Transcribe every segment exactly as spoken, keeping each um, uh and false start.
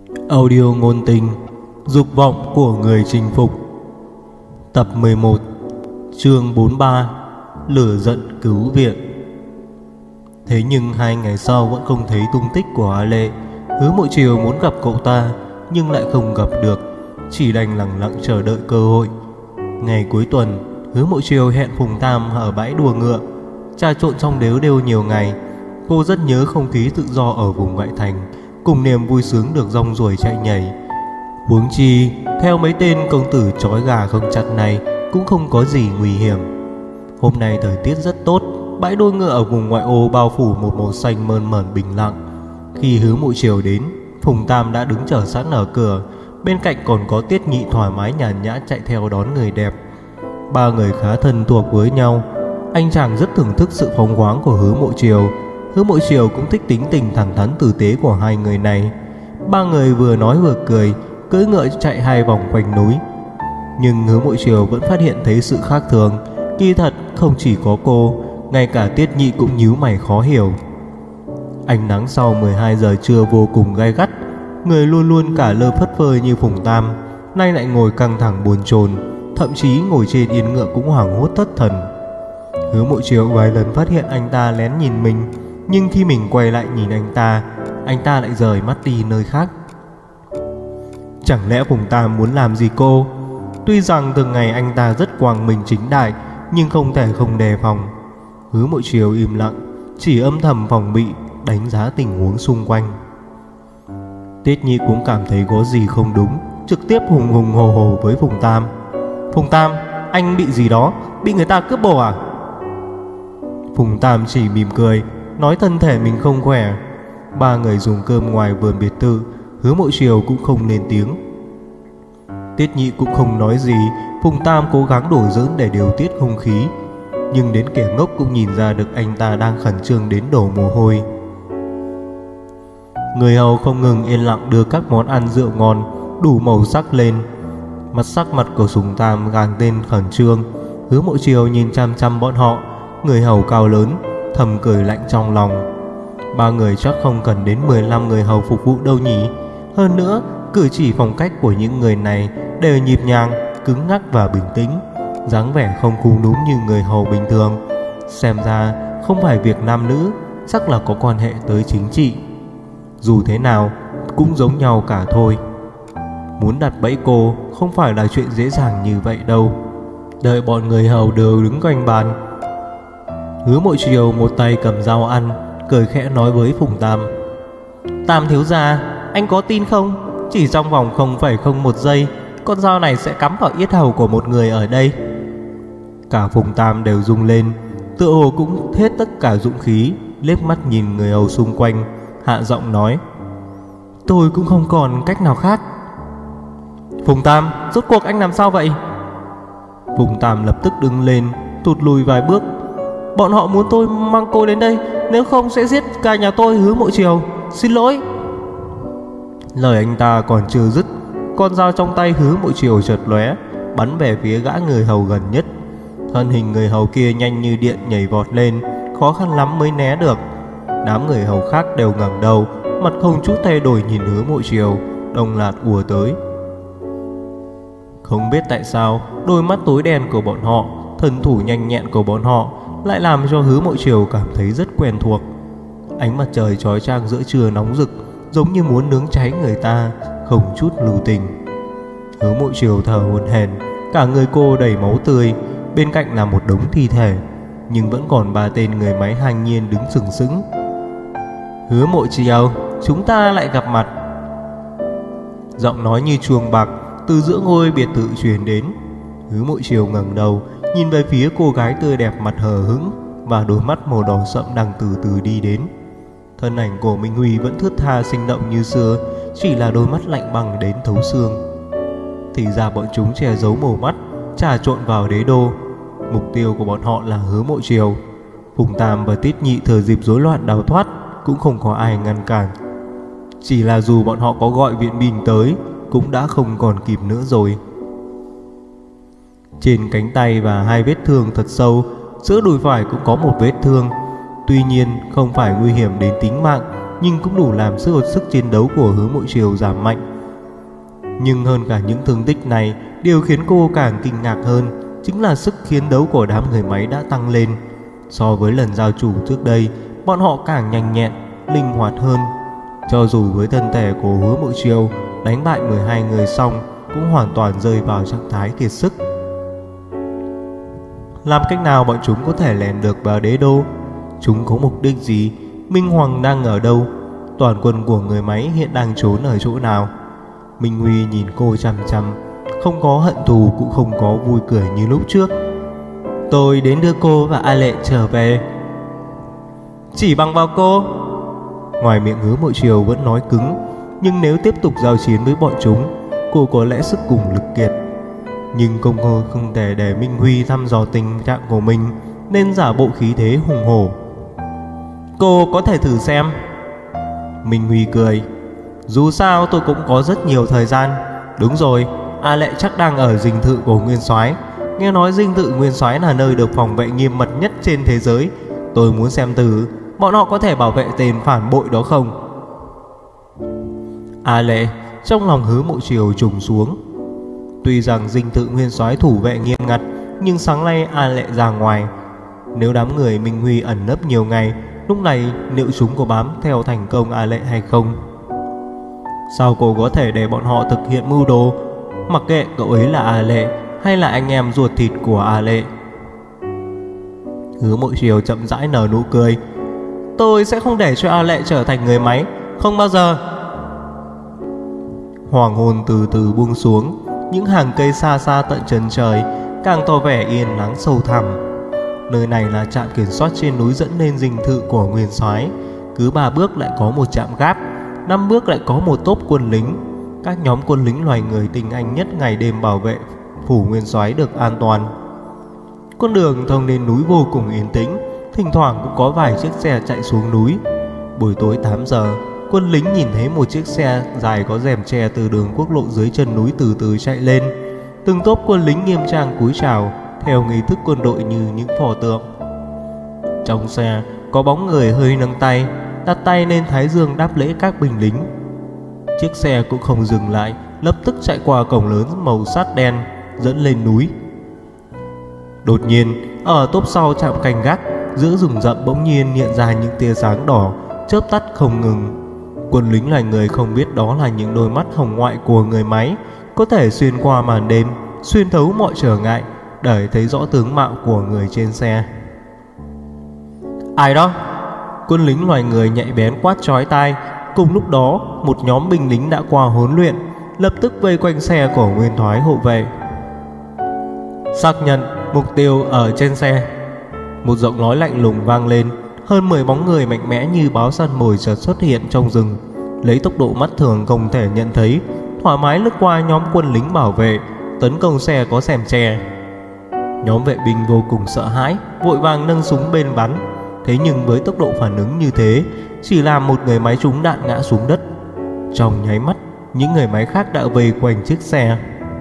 Audio ngôn tình, dục vọng của người chinh phục. Tập mười một, chương bốn mươi ba, lửa giận cứu viện. Thế nhưng hai ngày sau vẫn không thấy tung tích của A Lệ. Hứa Mộ Chiều muốn gặp cậu ta nhưng lại không gặp được, chỉ đành lặng lặng chờ đợi cơ hội. Ngày cuối tuần, Hứa Mộ Chiều hẹn Phùng Tam ở bãi đùa ngựa. Trà trộn trong đếu đều nhiều ngày, cô rất nhớ không khí tự do ở vùng ngoại thành, cùng niềm vui sướng được rong ruổi chạy nhảy. Huống chi, theo mấy tên công tử trói gà không chặt này cũng không có gì nguy hiểm. Hôm nay thời tiết rất tốt, bãi đua ngựa ở vùng ngoại ô bao phủ một màu xanh mơn mởn bình lặng. Khi Hứa Mộ Chiều đến, Phùng Tam đã đứng chờ sẵn ở cửa, bên cạnh còn có Tiết Nhị thoải mái nhàn nhã chạy theo đón người đẹp. Ba người khá thân thuộc với nhau. Anh chàng rất thưởng thức sự phóng khoáng của Hứa Mộ Chiều. Hứa Mộ Chiều cũng thích tính tình thẳng thắn tử tế của hai người này. Ba người vừa nói vừa cười, cưỡi ngựa chạy hai vòng quanh núi. Nhưng Hứa Mộ Chiều vẫn phát hiện thấy sự khác thường. Kỳ thật không chỉ có cô, ngay cả Tiết Nhị cũng nhíu mày khó hiểu. Ánh nắng sau mười hai giờ trưa vô cùng gay gắt. Người luôn luôn cả lơ phất phơ như Phùng Tam nay lại ngồi căng thẳng buồn chồn, thậm chí ngồi trên yên ngựa cũng hoảng hốt thất thần. Hứa Mộ Chiều vài lần phát hiện anh ta lén nhìn mình, nhưng khi mình quay lại nhìn anh ta, anh ta lại rời mắt đi nơi khác. Chẳng lẽ Phùng Tam muốn làm gì cô? Tuy rằng từng ngày anh ta rất quang minh chính đại, nhưng không thể không đề phòng. Hứa Mộ Chiều im lặng, chỉ âm thầm phòng bị, đánh giá tình huống xung quanh. Tiết Nhi cũng cảm thấy có gì không đúng, trực tiếp hùng hùng hồ hồ với Phùng Tam. Phùng Tam, anh bị gì đó? Bị người ta cướp bồ à? Phùng Tam chỉ mỉm cười, nói thân thể mình không khỏe. Ba người dùng cơm ngoài vườn biệt thự, Hứa Mộ Chiều cũng không lên tiếng. Tiết Nhị cũng không nói gì. Phùng Tam cố gắng đổ giỡn để điều tiết không khí, nhưng đến kẻ ngốc cũng nhìn ra được anh ta đang khẩn trương đến đổ mồ hôi. Người hầu không ngừng yên lặng đưa các món ăn rượu ngon đủ màu sắc lên. Mặt sắc mặt của Phùng Tam càng tên khẩn trương. Hứa Mộ Chiều nhìn chăm chăm bọn họ. Người hầu cao lớn thầm cười lạnh trong lòng. Ba người chắc không cần đến mười lăm người hầu phục vụ đâu nhỉ. Hơn nữa, cử chỉ phong cách của những người này đều nhịp nhàng, cứng ngắc và bình tĩnh, dáng vẻ không cú núm như người hầu bình thường. Xem ra không phải việc nam nữ, chắc là có quan hệ tới chính trị. Dù thế nào cũng giống nhau cả thôi. Muốn đặt bẫy cô không phải là chuyện dễ dàng như vậy đâu. Đợi bọn người hầu đều đứng quanh bàn, Hứa Mộ Chiều một tay cầm dao ăn, cười khẽ nói với Phùng Tam. Tam thiếu gia, anh có tin không? Chỉ trong vòng không phẩy không một giây, con dao này sẽ cắm vào yết hầu của một người ở đây. Cả Phùng Tam đều rung lên, tựa hồ cũng hết tất cả dũng khí, liếc mắt nhìn người hầu xung quanh, hạ giọng nói. Tôi cũng không còn cách nào khác. Phùng Tam, rốt cuộc anh làm sao vậy? Phùng Tam lập tức đứng lên, tụt lùi vài bước. Bọn họ muốn tôi mang cô đến đây, nếu không sẽ giết cả nhà tôi. Hứa Mộ Chiều, xin lỗi. Lời anh ta còn chưa dứt, con dao trong tay Hứa Mộ Chiều chợt lóe, bắn về phía gã người hầu gần nhất. Thân hình người hầu kia nhanh như điện nhảy vọt lên, khó khăn lắm mới né được. Đám người hầu khác đều ngẩng đầu, mặt không chút thay đổi nhìn Hứa Mộ Chiều, đồng loạt ùa tới. Không biết tại sao, đôi mắt tối đen của bọn họ, thân thủ nhanh nhẹn của bọn họ lại làm cho Hứa Mộ Chiều cảm thấy rất quen thuộc. Ánh mặt trời chói chang giữa trưa nóng rực, giống như muốn nướng cháy người ta, không chút lưu tình. Hứa Mộ Chiều thở hổn hển, cả người cô đầy máu tươi, bên cạnh là một đống thi thể, nhưng vẫn còn ba tên người máy hàng nhiên đứng sừng sững. Hứa Mộ Chiều, chúng ta lại gặp mặt. Giọng nói như chuông bạc từ giữa ngôi biệt thự truyền đến. Hứa Mộ Chiều ngẩng đầu, nhìn về phía cô gái tươi đẹp mặt hờ hững và đôi mắt màu đỏ sậm đang từ từ đi đến. Thân ảnh của Minh Huy vẫn thướt tha sinh động như xưa, chỉ là đôi mắt lạnh băng đến thấu xương. Thì ra bọn chúng che giấu màu mắt, trà trộn vào đế đô. Mục tiêu của bọn họ là Hứa Mộ Chiều. Phùng Tam và Tiết Nhị thừa dịp rối loạn đào thoát, cũng không có ai ngăn cản. Chỉ là dù bọn họ có gọi viện binh tới, cũng đã không còn kịp nữa rồi. Trên cánh tay và hai vết thương thật sâu, giữa đùi phải cũng có một vết thương. Tuy nhiên không phải nguy hiểm đến tính mạng, nhưng cũng đủ làm sức sức chiến đấu của Hứa Mộ Triều giảm mạnh. Nhưng hơn cả những thương tích này, điều khiến cô càng kinh ngạc hơn chính là sức chiến đấu của đám người máy đã tăng lên. So với lần giao thủ trước đây, bọn họ càng nhanh nhẹn, linh hoạt hơn. Cho dù với thân thể của Hứa Mộ Triều đánh bại mười hai người xong, cũng hoàn toàn rơi vào trạng thái kiệt sức. Làm cách nào bọn chúng có thể lẻn được vào đế đô? Chúng có mục đích gì? Minh Hoàng đang ở đâu? Toàn quân của người máy hiện đang trốn ở chỗ nào? Minh Huy nhìn cô chằm chằm, không có hận thù cũng không có vui cười như lúc trước. Tôi đến đưa cô và A Lệ trở về. Chỉ bằng vào cô? Ngoài miệng Hứa Mộ Triều vẫn nói cứng, nhưng nếu tiếp tục giao chiến với bọn chúng, cô có lẽ sức cùng lực kiệt. Nhưng công cô không thể để Minh Huy thăm dò tình trạng của mình, nên giả bộ khí thế hùng hổ. Cô có thể thử xem. Minh Huy cười. Dù sao tôi cũng có rất nhiều thời gian. Đúng rồi, A Lệ chắc đang ở dinh thự của Nguyên Soái. Nghe nói dinh thự Nguyên Soái là nơi được phòng vệ nghiêm mật nhất trên thế giới. Tôi muốn xem thử bọn họ có thể bảo vệ tên phản bội đó không. A Lệ, trong lòng Hứa Mộ Triều trùng xuống. Tuy rằng dinh thự Nguyên Soái thủ vệ nghiêm ngặt, nhưng sáng nay A Lệ ra ngoài. Nếu đám người Minh Huy ẩn nấp nhiều ngày, lúc này liệu chúng có bám theo thành công A Lệ hay không? Sao cô có thể để bọn họ thực hiện mưu đồ, mặc kệ cậu ấy là A Lệ hay là anh em ruột thịt của A Lệ? Hứa Mộ Triều chậm rãi nở nụ cười. Tôi sẽ không để cho A Lệ trở thành người máy, không bao giờ. Hoàng hôn từ từ buông xuống, những hàng cây xa xa tận chân trời càng tỏ vẻ yên lắng sâu thẳm. Nơi này là trạm kiểm soát trên núi dẫn lên dinh thự của Nguyên Soái. Cứ ba bước lại có một trạm gác, năm bước lại có một tốp quân lính. Các nhóm quân lính loài người tinh anh nhất ngày đêm bảo vệ phủ Nguyên Soái được an toàn. Con đường thông lên núi vô cùng yên tĩnh, thỉnh thoảng cũng có vài chiếc xe chạy xuống núi. Buổi tối tám giờ, quân lính nhìn thấy một chiếc xe dài có rèm tre từ đường quốc lộ dưới chân núi từ từ chạy lên. Từng tốp quân lính nghiêm trang cúi chào theo nghi thức quân đội như những pho tượng. Trong xe có bóng người hơi nâng tay, đặt tay lên thái dương đáp lễ các binh lính. Chiếc xe cũng không dừng lại, lập tức chạy qua cổng lớn màu sắt đen dẫn lên núi. Đột nhiên, ở tốp sau trạm canh gác, giữa rừng rậm bỗng nhiên hiện ra những tia sáng đỏ chớp tắt không ngừng. Quân lính loài người không biết đó là những đôi mắt hồng ngoại của người máy, có thể xuyên qua màn đêm, xuyên thấu mọi trở ngại để thấy rõ tướng mạo của người trên xe. Ai đó? Quân lính loài người nhạy bén quát chói tai. Cùng lúc đó, một nhóm binh lính đã qua huấn luyện, lập tức vây quanh xe của Nguyên Soái hộ vệ. Xác nhận mục tiêu ở trên xe. Một giọng nói lạnh lùng vang lên. Hơn mười bóng người mạnh mẽ như báo săn mồi chợt xuất hiện trong rừng, lấy tốc độ mắt thường không thể nhận thấy, thoải mái lướt qua nhóm quân lính bảo vệ, tấn công xe có rèm tre. Nhóm vệ binh vô cùng sợ hãi, vội vàng nâng súng bên bắn. Thế nhưng với tốc độ phản ứng như thế, chỉ làm một người máy trúng đạn ngã xuống đất. Trong nháy mắt, những người máy khác đã vây quanh chiếc xe.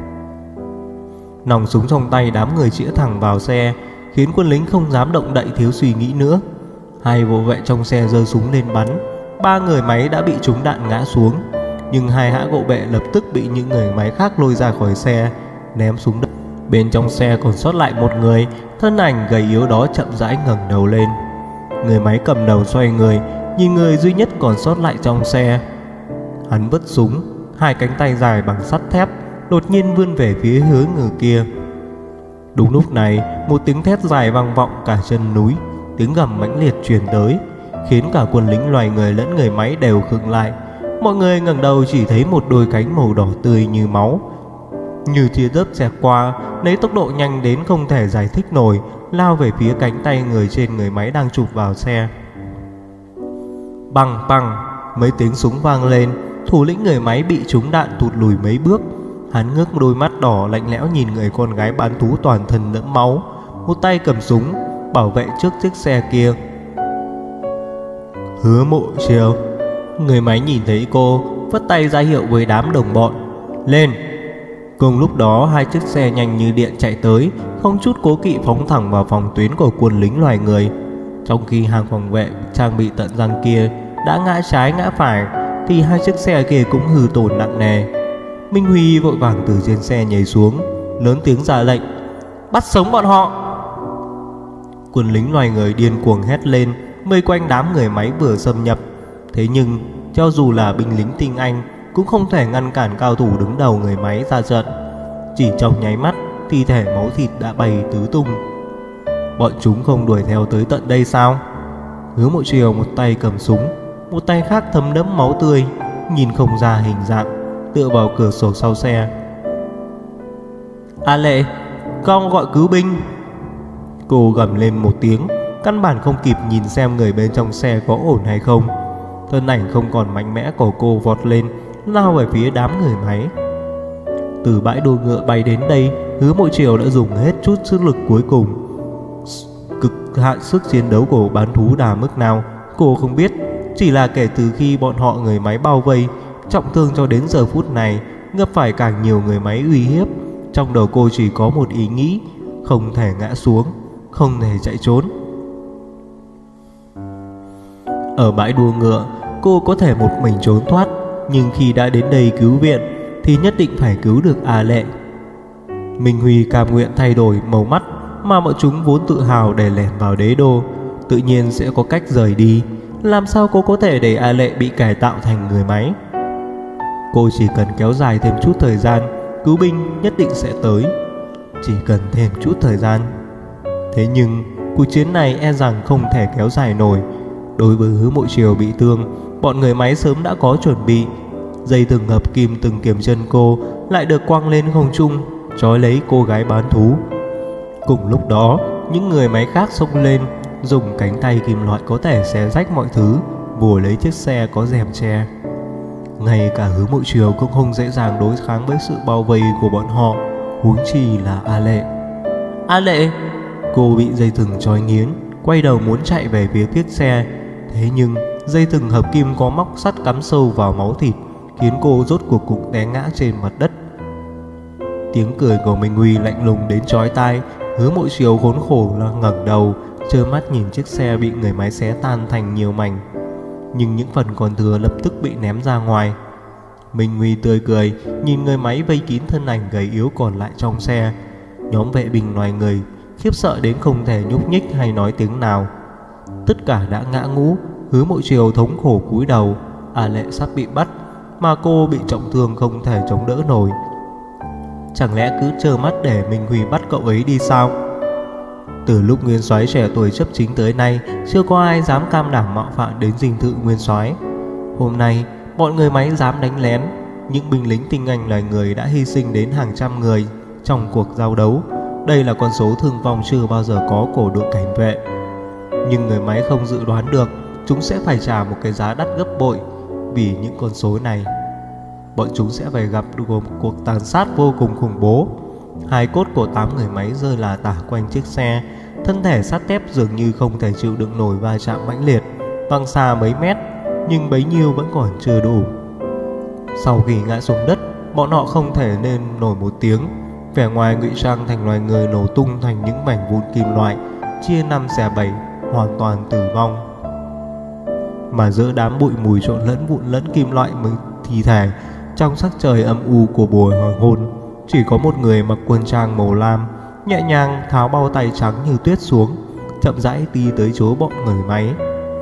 Nòng súng trong tay đám người chĩa thẳng vào xe, khiến quân lính không dám động đậy thiếu suy nghĩ nữa. Hai hộ vệ trong xe giơ súng lên bắn. Ba người máy đã bị trúng đạn ngã xuống, nhưng hai hã hộ vệ lập tức bị những người máy khác lôi ra khỏi xe, ném xuống đất. Bên trong xe còn sót lại một người, thân ảnh gầy yếu đó chậm rãi ngẩng đầu lên. Người máy cầm đầu xoay người, nhìn người duy nhất còn sót lại trong xe. Hắn vứt súng, hai cánh tay dài bằng sắt thép đột nhiên vươn về phía hướng người kia. Đúng lúc này, một tiếng thét dài vang vọng cả chân núi. Tiếng gầm mãnh liệt truyền tới, khiến cả quân lính loài người lẫn người máy đều khựng lại. Mọi người ngẩng đầu chỉ thấy một đôi cánh màu đỏ tươi như máu, như tia chớp xẹt qua, lấy tốc độ nhanh đến không thể giải thích nổi, lao về phía cánh tay người trên người máy đang chụp vào xe. Băng băng, mấy tiếng súng vang lên. Thủ lĩnh người máy bị trúng đạn thụt lùi mấy bước. Hắn ngước đôi mắt đỏ lạnh lẽo nhìn người con gái bán thú toàn thân đẫm máu, một tay cầm súng bảo vệ trước chiếc xe kia. Hứa Mộ Triều. Người máy nhìn thấy cô, vất tay ra hiệu với đám đồng bọn. Lên. Cùng lúc đó, hai chiếc xe nhanh như điện chạy tới, không chút cố kỵ phóng thẳng vào phòng tuyến của quân lính loài người. Trong khi hàng phòng vệ trang bị tận răng kia đã ngã trái ngã phải thì hai chiếc xe kia cũng hư tổn nặng nề. Minh Huy vội vàng từ trên xe nhảy xuống, lớn tiếng ra lệnh: "Bắt sống bọn họ!" Quân lính loài người điên cuồng hét lên, vây quanh đám người máy vừa xâm nhập. Thế nhưng cho dù là binh lính tinh anh cũng không thể ngăn cản cao thủ đứng đầu người máy ra trận. Chỉ trong nháy mắt, thi thể máu thịt đã bay tứ tung. Bọn chúng không đuổi theo tới tận đây sao? Hứa Mộ Triều một tay cầm súng, một tay khác thấm đẫm máu tươi, nhìn không ra hình dạng, tựa vào cửa sổ sau xe. "A Lệ, con gọi cứu binh!" Cô gầm lên một tiếng, căn bản không kịp nhìn xem người bên trong xe có ổn hay không. Thân ảnh không còn mạnh mẽ của cô vọt lên, lao về phía đám người máy. Từ bãi đua ngựa bay đến đây, Hứa Mộ Triều đã dùng hết chút sức lực cuối cùng. Cực hạn sức chiến đấu của bán thú đà mức nào cô không biết, chỉ là kể từ khi bọn họ người máy bao vây, trọng thương cho đến giờ phút này, ngấp phải càng nhiều người máy uy hiếp. Trong đầu cô chỉ có một ý nghĩ: không thể ngã xuống, không thể chạy trốn. Ở bãi đua ngựa, cô có thể một mình trốn thoát, nhưng khi đã đến đây cứu viện thì nhất định phải cứu được A Lệ. Minh Huy cam nguyện thay đổi màu mắt mà bọn chúng vốn tự hào để lẻn vào đế đô, tự nhiên sẽ có cách rời đi. Làm sao cô có thể để A Lệ bị cải tạo thành người máy? Cô chỉ cần kéo dài thêm chút thời gian, cứu binh nhất định sẽ tới. Chỉ cần thêm chút thời gian. Thế nhưng cuộc chiến này e rằng không thể kéo dài nổi. Đối với Hứa Mộ Triều bị thương, bọn người máy sớm đã có chuẩn bị. Dây thừng hợp kim từng kiềm chân cô lại được quăng lên không trung, trói lấy cô gái bán thú. Cùng lúc đó, những người máy khác xông lên, dùng cánh tay kim loại có thể xé rách mọi thứ, vồ lấy chiếc xe có rèm che. Ngay cả Hứa Mộ Triều cũng không dễ dàng đối kháng với sự bao vây của bọn họ, huống chi là A Lệ. "A Lệ!" Cô bị dây thừng trói nghiến, quay đầu muốn chạy về phía chiếc xe. Thế nhưng dây thừng hợp kim có móc sắt cắm sâu vào máu thịt, khiến cô rốt cuộc cũng té ngã trên mặt đất. Tiếng cười của Minh Huy lạnh lùng đến chói tai. Hứa Mộ Triều khốn khổ là ngẩng đầu, trơ mắt nhìn chiếc xe bị người máy xé tan thành nhiều mảnh, nhưng những phần còn thừa lập tức bị ném ra ngoài. Minh Huy tươi cười nhìn người máy vây kín thân ảnh gầy yếu còn lại trong xe. Nhóm vệ binh loài người khiếp sợ đến không thể nhúc nhích hay nói tiếng nào. Tất cả đã ngã ngũ. Hứa Mộ Triều thống khổ cúi đầu. A Lệ sắp bị bắt, mà cô bị trọng thương không thể chống đỡ nổi. Chẳng lẽ cứ trơ mắt để Minh Huy bắt cậu ấy đi sao? Từ lúc Nguyên Soái trẻ tuổi chấp chính tới nay, chưa có ai dám cam đảm mạo phạm đến dinh thự Nguyên Soái. Hôm nay bọn người máy dám đánh lén. Những binh lính tinh anh loài người đã hy sinh đến hàng trăm người trong cuộc giao đấu. Đây là con số thương vong chưa bao giờ có của đội cảnh vệ. Nhưng người máy không dự đoán được chúng sẽ phải trả một cái giá đắt gấp bội. Vì những con số này, bọn chúng sẽ phải gặp được một cuộc tàn sát vô cùng khủng bố. Hai cốt của tám người máy rơi là tả quanh chiếc xe. Thân thể sắt thép dường như không thể chịu đựng nổi va chạm mãnh liệt, văng xa mấy mét, nhưng bấy nhiêu vẫn còn chưa đủ. Sau khi ngã xuống đất, bọn họ không thể nên nổi một tiếng. Vẻ ngoài ngụy trang thành loài người nổ tung thành những mảnh vụn kim loại, chia năm xẻ bảy, hoàn toàn tử vong. Mà giữa đám bụi mùi trộn lẫn vụn lẫn kim loại mới thi thể, trong sắc trời âm u của buổi hoàng hôn, chỉ có một người mặc quân trang màu lam, nhẹ nhàng tháo bao tay trắng như tuyết xuống, chậm rãi đi tới chỗ bọn người máy.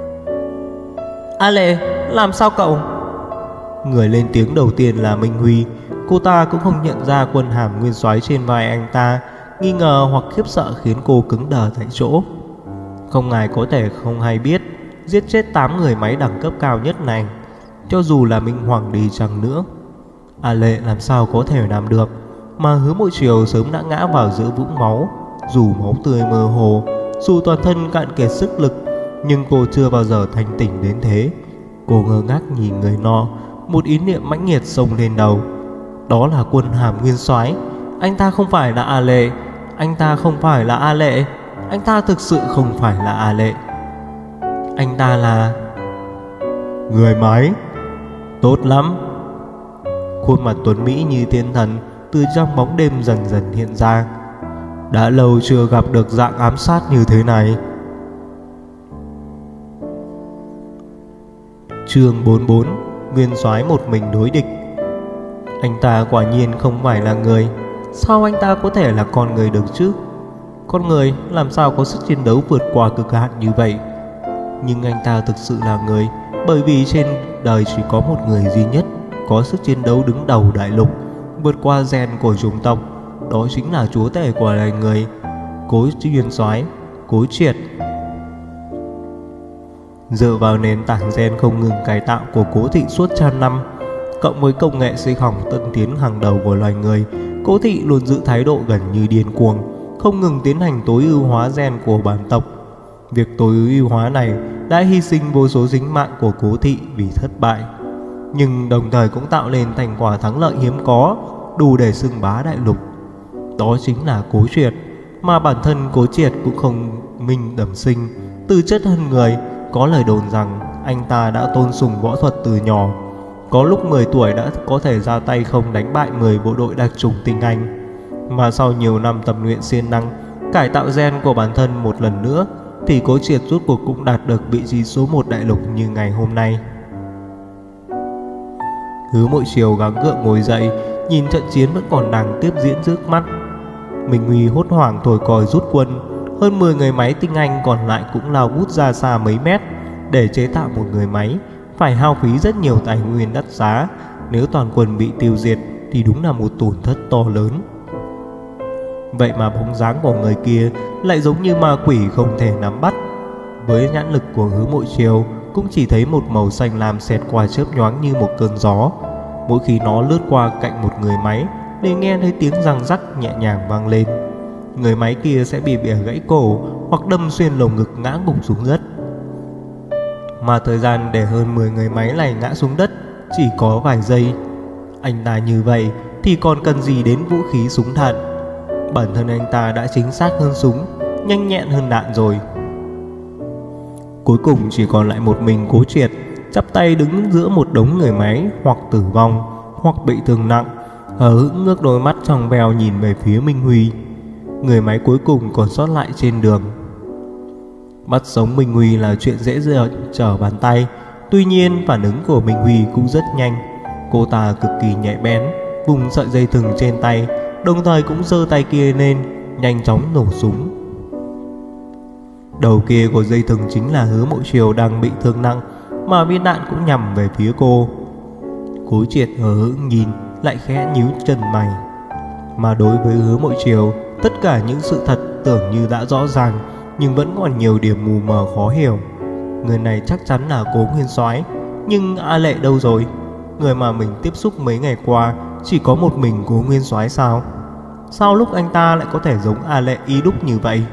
"A Lệ, làm sao cậu?" Người lên tiếng đầu tiên là Minh Huy. Cô ta cũng không nhận ra quân hàm Nguyên Soái trên vai anh ta. Nghi ngờ hoặc khiếp sợ khiến cô cứng đờ tại chỗ. Không ai có thể không hay biết, giết chết tám người máy đẳng cấp cao nhất này, cho dù là Minh Hoàng đi chăng nữa, A Lệ làm sao có thể làm được. Mà Hứa Mộ Triều sớm đã ngã vào giữa vũng máu. Dù máu tươi mơ hồ, dù toàn thân cạn kiệt sức lực, nhưng cô chưa bao giờ thanh tỉnh đến thế. Cô ngơ ngác nhìn người nọ, một ý niệm mãnh liệt xông lên đầu. Đó là quân hàm Nguyên Soái. Anh ta không phải là A Lệ. Anh ta không phải là A Lệ. Anh ta thực sự không phải là A Lệ. Anh ta là người máy. Tốt lắm. Khuôn mặt tuấn mỹ như thiên thần từ trong bóng đêm dần dần hiện ra. Đã lâu chưa gặp được dạng ám sát như thế này. Chương bốn mươi bốn. Nguyên soái một mình đối địch. Anh ta quả nhiên không phải là người. Sao anh ta có thể là con người được chứ? Con người làm sao có sức chiến đấu vượt qua cực hạn như vậy? Nhưng anh ta thực sự là người, bởi vì trên đời chỉ có một người duy nhất có sức chiến đấu đứng đầu đại lục, vượt qua gen của chủng tộc. Đó chính là chúa tể của loài người, Cố Nguyên Soái, Cố Triệt. Dựa vào nền tảng gen không ngừng cải tạo của Cố thị suốt trăm năm, cộng với công nghệ sinh học tân tiến hàng đầu của loài người, Cố thị luôn giữ thái độ gần như điên cuồng, không ngừng tiến hành tối ưu hóa gen của bản tộc. Việc tối ưu hóa này đã hy sinh vô số sinh mạng của Cố thị vì thất bại, nhưng đồng thời cũng tạo nên thành quả thắng lợi hiếm có, đủ để xưng bá đại lục. Đó chính là Cố Triệt, mà bản thân Cố Triệt cũng không minh bẩm sinh, tư chất hơn người. Có lời đồn rằng anh ta đã tôn sùng võ thuật từ nhỏ, có lúc mười tuổi đã có thể ra tay không đánh bại mười bộ đội đặc chủng tinh Anh. Mà sau nhiều năm tập luyện siêng năng, cải tạo gen của bản thân một lần nữa, thì Cố Triệt rốt cuộc cũng đạt được vị trí số một đại lục như ngày hôm nay. Hứa Mội Triều gắng gượng ngồi dậy, nhìn trận chiến vẫn còn đang tiếp diễn trước mắt. Minh Huy hốt hoảng thổi còi rút quân. Hơn mười người máy tinh Anh còn lại cũng lao vút ra xa mấy mét. Để chế tạo một người máy phải hao phí rất nhiều tài nguyên đắt giá. Nếu toàn quân bị tiêu diệt thì đúng là một tổn thất to lớn. Vậy mà bóng dáng của người kia lại giống như ma quỷ không thể nắm bắt. Với nhãn lực của Hứa Mội Triều, cũng chỉ thấy một màu xanh lam xẹt qua chớp nhoáng như một cơn gió. Mỗi khi nó lướt qua cạnh một người máy, liền nghe thấy tiếng răng rắc nhẹ nhàng vang lên. Người máy kia sẽ bị bẻ gãy cổ hoặc đâm xuyên lồng ngực ngã gục xuống đất. Mà thời gian để hơn mười người máy này ngã xuống đất chỉ có vài giây. Anh ta như vậy thì còn cần gì đến vũ khí súng đạn? Bản thân anh ta đã chính xác hơn súng, nhanh nhẹn hơn đạn rồi. Cuối cùng chỉ còn lại một mình Cố Triệt, chắp tay đứng giữa một đống người máy, hoặc tử vong hoặc bị thương nặng, hờ hững ngước đôi mắt trong veo nhìn về phía Minh Huy, người máy cuối cùng còn sót lại trên đường. Bắt sống Minh Huy là chuyện dễ dàng trở bàn tay. Tuy nhiên phản ứng của Minh Huy cũng rất nhanh. Cô ta cực kỳ nhạy bén, vùng sợi dây thừng trên tay, đồng thời cũng giơ tay kia lên, nhanh chóng nổ súng. Đầu kia của dây thừng chính là Hứa Mội Triều đang bị thương nặng, mà viên đạn cũng nhằm về phía cô. Cố Triệt hờ hững nhìn, lại khẽ nhíu chân mày. Mà đối với Hứa Mội Triều, tất cả những sự thật tưởng như đã rõ ràng, nhưng vẫn còn nhiều điểm mù mờ khó hiểu. Người này chắc chắn là Cố Nguyên Soái, nhưng A Lệ đâu rồi? Người mà mình tiếp xúc mấy ngày qua chỉ có một mình Cố Nguyên Soái sao? Sao lúc anh ta lại có thể giống A Lệ y đúc như vậy?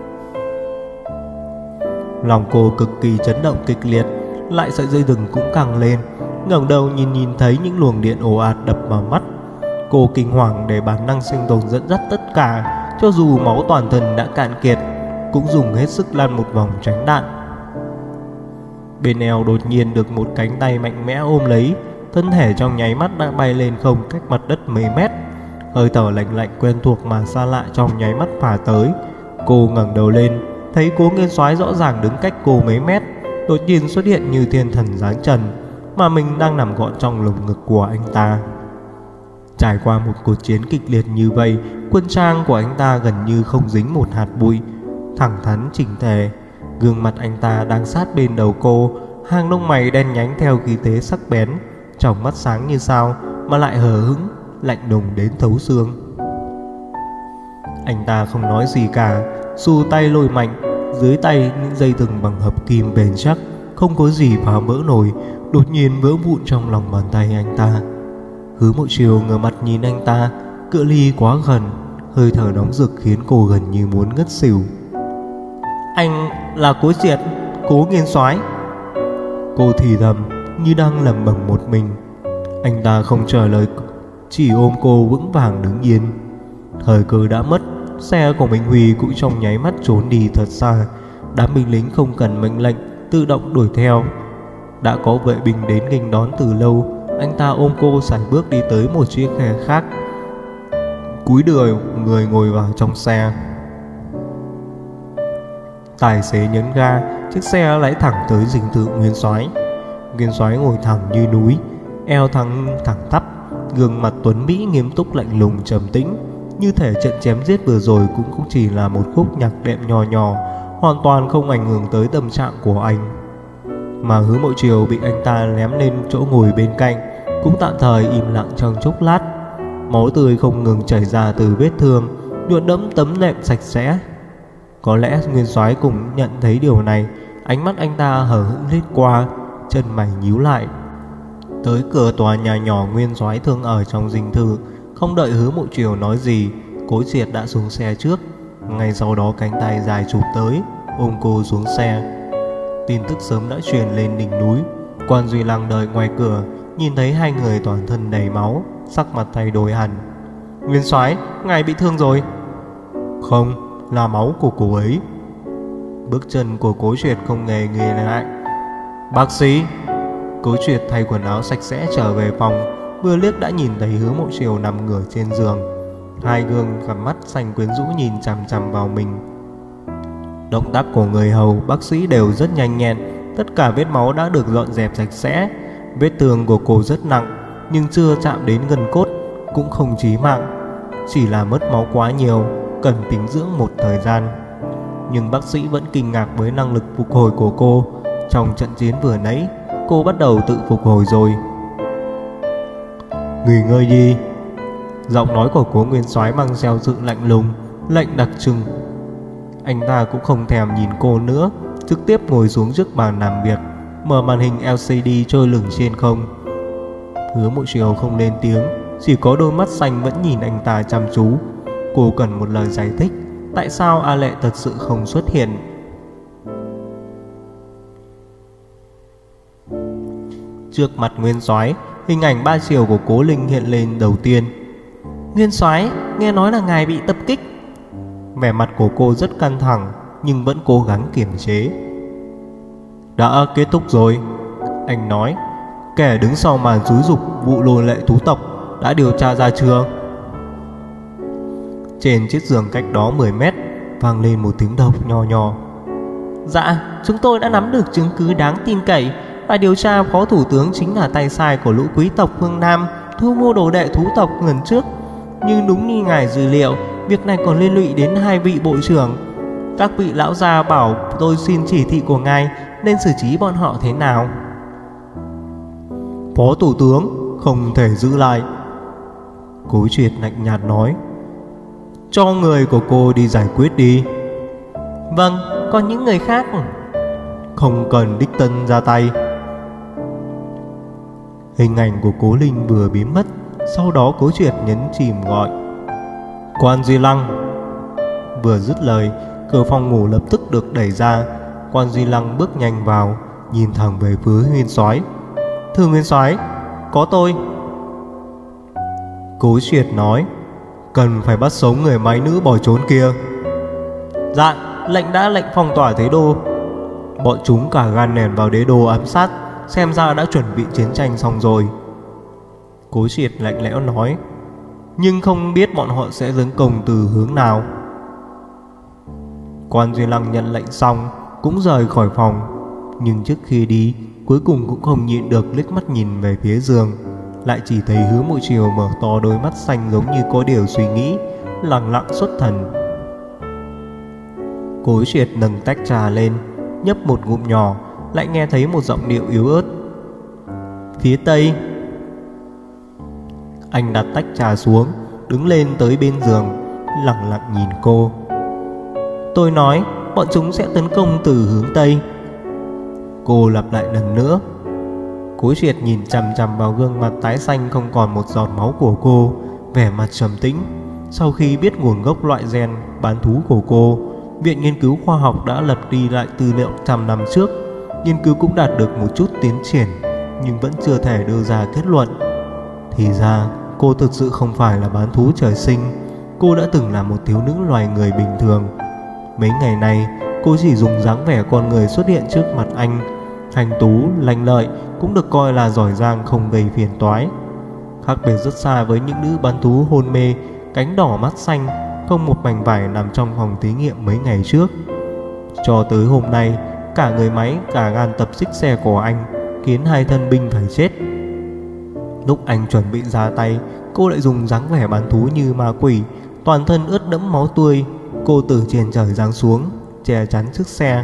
Lòng cô cực kỳ chấn động kịch liệt, lại sợi dây thừng cũng căng lên. Ngẩng đầu nhìn nhìn thấy những luồng điện ồ ạt đập vào mắt. Cô kinh hoàng để bản năng sinh tồn dẫn dắt tất cả, cho dù máu toàn thân đã cạn kiệt, cũng dùng hết sức lăn một vòng tránh đạn. Bên eo đột nhiên được một cánh tay mạnh mẽ ôm lấy, thân thể trong nháy mắt đã bay lên không cách mặt đất mấy mét. Hơi thở lạnh lạnh quen thuộc mà xa lạ trong nháy mắt phả tới. Cô ngẩng đầu lên, thấy Cố Nguyên Soái rõ ràng đứng cách cô mấy mét, đột nhiên xuất hiện như thiên thần giáng trần, mà mình đang nằm gọn trong lồng ngực của anh ta. Trải qua một cuộc chiến kịch liệt như vậy, quân trang của anh ta gần như không dính một hạt bụi, thẳng thắn chỉnh tề. Gương mặt anh ta đang sát bên đầu cô, hàng lông mày đen nhánh theo khí thế sắc bén, tròng mắt sáng như sao mà lại hờ hững, lạnh lùng đến thấu xương. Anh ta không nói gì cả, xù tay lôi mạnh, dưới tay những dây thừng bằng hợp kim bền chắc, không có gì phá vỡ nổi, đột nhiên vỡ vụn trong lòng bàn tay anh ta. Hứa Mội Triều ngửa mặt nhìn anh ta, cự ly quá gần, hơi thở nóng rực khiến cô gần như muốn ngất xỉu. Anh là Cố Triệt, Cố Nguyên Soái. Cô thì thầm như đang lẩm bẩm một mình. Anh ta không trả lời, chỉ ôm cô vững vàng đứng yên. Thời cơ đã mất, xe của Minh Huy cũng trong nháy mắt trốn đi thật xa. Đám binh lính không cần mệnh lệnh tự động đuổi theo. Đã có vệ binh đến nghênh đón từ lâu. Anh ta ôm cô sải bước đi tới một chiếc xe khác, cúi đời người ngồi vào trong xe. Tài xế nhấn ga, chiếc xe lái thẳng tới dinh thự Nguyên Soái. Nguyên soái ngồi thẳng như núi, eo thẳng thẳng tắp, gương mặt tuấn mỹ nghiêm túc lạnh lùng trầm tĩnh, như thể trận chém giết vừa rồi cũng cũng chỉ là một khúc nhạc đệm nhỏ nhỏ, hoàn toàn không ảnh hưởng tới tâm trạng của anh. Mà Hứa Mộ Triều bị anh ta ném lên chỗ ngồi bên cạnh, cũng tạm thời im lặng trong chốc lát. Máu tươi không ngừng chảy ra từ vết thương, nhuộm đẫm tấm nệm sạch sẽ. Có lẽ Nguyên soái cũng nhận thấy điều này, ánh mắt anh ta hờ hững lướt qua, chân mày nhíu lại. Tới cửa tòa nhà nhỏ Nguyên soái thường ở trong dinh thự, không đợi Hứa Mộ Triều nói gì, Cố Triệt đã xuống xe trước. Ngay sau đó cánh tay dài chụp tới, ôm cô xuống xe. Tin tức sớm đã truyền lên đỉnh núi. Quan Duy Lăng đợi ngoài cửa, nhìn thấy hai người toàn thân đầy máu, sắc mặt thay đổi hẳn. Nguyên soái, ngài bị thương rồi? Không, là máu của cô ấy. Bước chân của Cố Triệt không hề nghề lại. Bác sĩ. Cố Triệt thay quần áo sạch sẽ trở về phòng, vừa liếc đã nhìn thấy Hứa Mộ Triều nằm ngửa trên giường, hai gương cặp mắt xanh quyến rũ nhìn chằm chằm vào mình. Động tác của người hầu bác sĩ đều rất nhanh nhẹn, tất cả vết máu đã được dọn dẹp sạch sẽ. Vết thương của cô rất nặng, nhưng chưa chạm đến gân cốt, cũng không chí mạng, chỉ là mất máu quá nhiều, cần tĩnh dưỡng một thời gian. Nhưng bác sĩ vẫn kinh ngạc với năng lực phục hồi của cô. Trong trận chiến vừa nãy, cô bắt đầu tự phục hồi rồi. Nghỉ ngơi đi. Giọng nói của Cố Nguyên soái mang theo sự lạnh lùng, lạnh đặc trưng. Anh ta cũng không thèm nhìn cô nữa, trực tiếp ngồi xuống trước bàn làm việc, mở màn hình lờ xê đê trôi lửng trên không. Hứa Mộ Triều không lên tiếng, chỉ có đôi mắt xanh vẫn nhìn anh ta chăm chú. Cô cần một lời giải thích, tại sao A Lệ thật sự không xuất hiện. Trước mặt Nguyên soái, hình ảnh ba chiều của Cố Linh hiện lên đầu tiên. Nguyên soái, nghe nói là ngài bị tập kích. Vẻ mặt của cô rất căng thẳng, nhưng vẫn cố gắng kiềm chế. Đã kết thúc rồi, anh nói. Kẻ đứng sau màn xúi giục vụ lô lệ thú tộc đã điều tra ra chưa? Trên chiếc giường cách đó mười mét vang lên một tiếng động nho nhỏ. Dạ, chúng tôi đã nắm được chứng cứ đáng tin cậy, và điều tra phó thủ tướng chính là tay sai của lũ quý tộc phương Nam thu mua đồ đệ thú tộc lần trước. Nhưng đúng như ngài dự liệu, việc này còn liên lụy đến hai vị bộ trưởng. Các vị lão gia bảo tôi xin chỉ thị của ngài nên xử trí bọn họ thế nào? Phó thủ tướng không thể giữ lại. Cố Triệt lạnh nhạt nói. Cho người của cô đi giải quyết đi. Vâng, còn những người khác? Không cần đích thân ra tay. Hình ảnh của Cố Linh vừa biến mất, sau đó Cố Triệt nhấn chìm gọi. Quan Duy Lăng. Vừa dứt lời, cửa phòng ngủ lập tức được đẩy ra. Quan Duy Lăng bước nhanh vào, nhìn thẳng về phía Nguyên soái. Thưa Nguyên soái, có tôi. Cố Triệt nói. Cần phải bắt sống người máy nữ bỏ trốn kia. Dạ, lệnh đã lệnh phong tỏa Đế Đô. Bọn chúng cả gan nền vào Đế Đô ám sát, xem ra đã chuẩn bị chiến tranh xong rồi. Cố Triệt lạnh lẽo nói. Nhưng không biết bọn họ sẽ tấn công từ hướng nào. Quan Duy Lăng nhận lệnh xong cũng rời khỏi phòng, nhưng trước khi đi cuối cùng cũng không nhịn được liếc mắt nhìn về phía giường, lại chỉ thấy Hứa Mộ Triều mở to đôi mắt xanh giống như có điều suy nghĩ, lặng lặng xuất thần. Cố Triệt nâng tách trà lên, nhấp một ngụm nhỏ, lại nghe thấy một giọng điệu yếu ớt. Phía tây. Anh đặt tách trà xuống, đứng lên tới bên giường, lặng lặng nhìn cô. Tôi nói bọn chúng sẽ tấn công từ hướng tây. Cô lặp lại lần nữa. Cố Triệt nhìn chằm chằm vào gương mặt tái xanh không còn một giọt máu của cô, vẻ mặt trầm tĩnh. Sau khi biết nguồn gốc loại gen bán thú của cô, Viện Nghiên cứu Khoa học đã lật đi lại tư liệu trăm năm trước. Nghiên cứu cũng đạt được một chút tiến triển, nhưng vẫn chưa thể đưa ra kết luận. Thì ra cô thực sự không phải là bán thú trời sinh. Cô đã từng là một thiếu nữ loài người bình thường. Mấy ngày nay cô chỉ dùng dáng vẻ con người xuất hiện trước mặt anh. Thanh tú, lanh lợi, cũng được coi là giỏi giang không gây phiền toái. Khác biệt rất xa với những nữ bán thú hôn mê, cánh đỏ mắt xanh, không một mảnh vải nằm trong phòng thí nghiệm mấy ngày trước. Cho tới hôm nay, cả người máy, cả gan tập xích xe của anh, khiến hai thân binh phải chết. Lúc anh chuẩn bị ra tay, cô lại dùng dáng vẻ bán thú như ma quỷ, toàn thân ướt đẫm máu tươi. Cô từ trên trời giáng xuống, che chắn chiếc xe.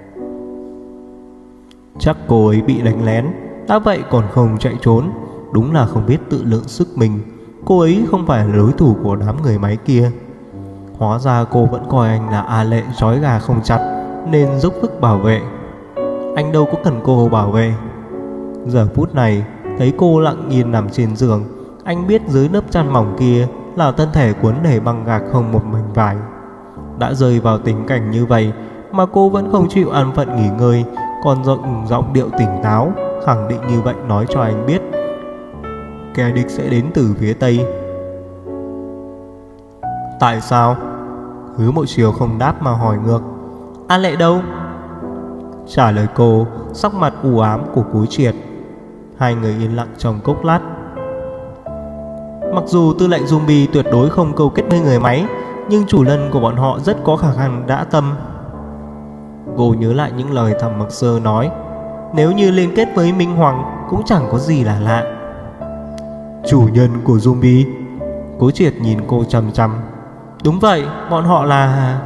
Chắc cô ấy bị đánh lén, đã vậy còn không chạy trốn. Đúng là không biết tự lượng sức mình. Cô ấy không phải là đối thủ của đám người máy kia. Hóa ra cô vẫn coi anh là A Lệ trói gà không chặt, nên dốc sức bảo vệ. Anh đâu có cần cô bảo vệ. Giờ phút này thấy cô lặng nhìn nằm trên giường, anh biết dưới lớp chăn mỏng kia là thân thể cuốn đầy băng gạc không một mảnh vải. Đã rơi vào tình cảnh như vậy mà cô vẫn không chịu an phận nghỉ ngơi, còn giọng giọng điệu tỉnh táo khẳng định như vậy nói cho anh biết kẻ địch sẽ đến từ phía Tây. Tại sao? Hứa Mộ Chiều không đáp mà hỏi ngược. A Lệ đâu? Trả lời cô, sắc mặt u ám của Cố Triệt. Hai người yên lặng trong cốc lát. Mặc dù tư lệnh zombie tuyệt đối không câu kết với người máy, nhưng chủ lân của bọn họ rất có khả năng đã tâm. Cô nhớ lại những lời Thẩm Mặc Sơ nói, nếu như liên kết với Minh Hoàng cũng chẳng có gì là lạ. Chủ nhân của zombie? Cố Triệt nhìn cô chằm chằm. Đúng vậy, bọn họ là...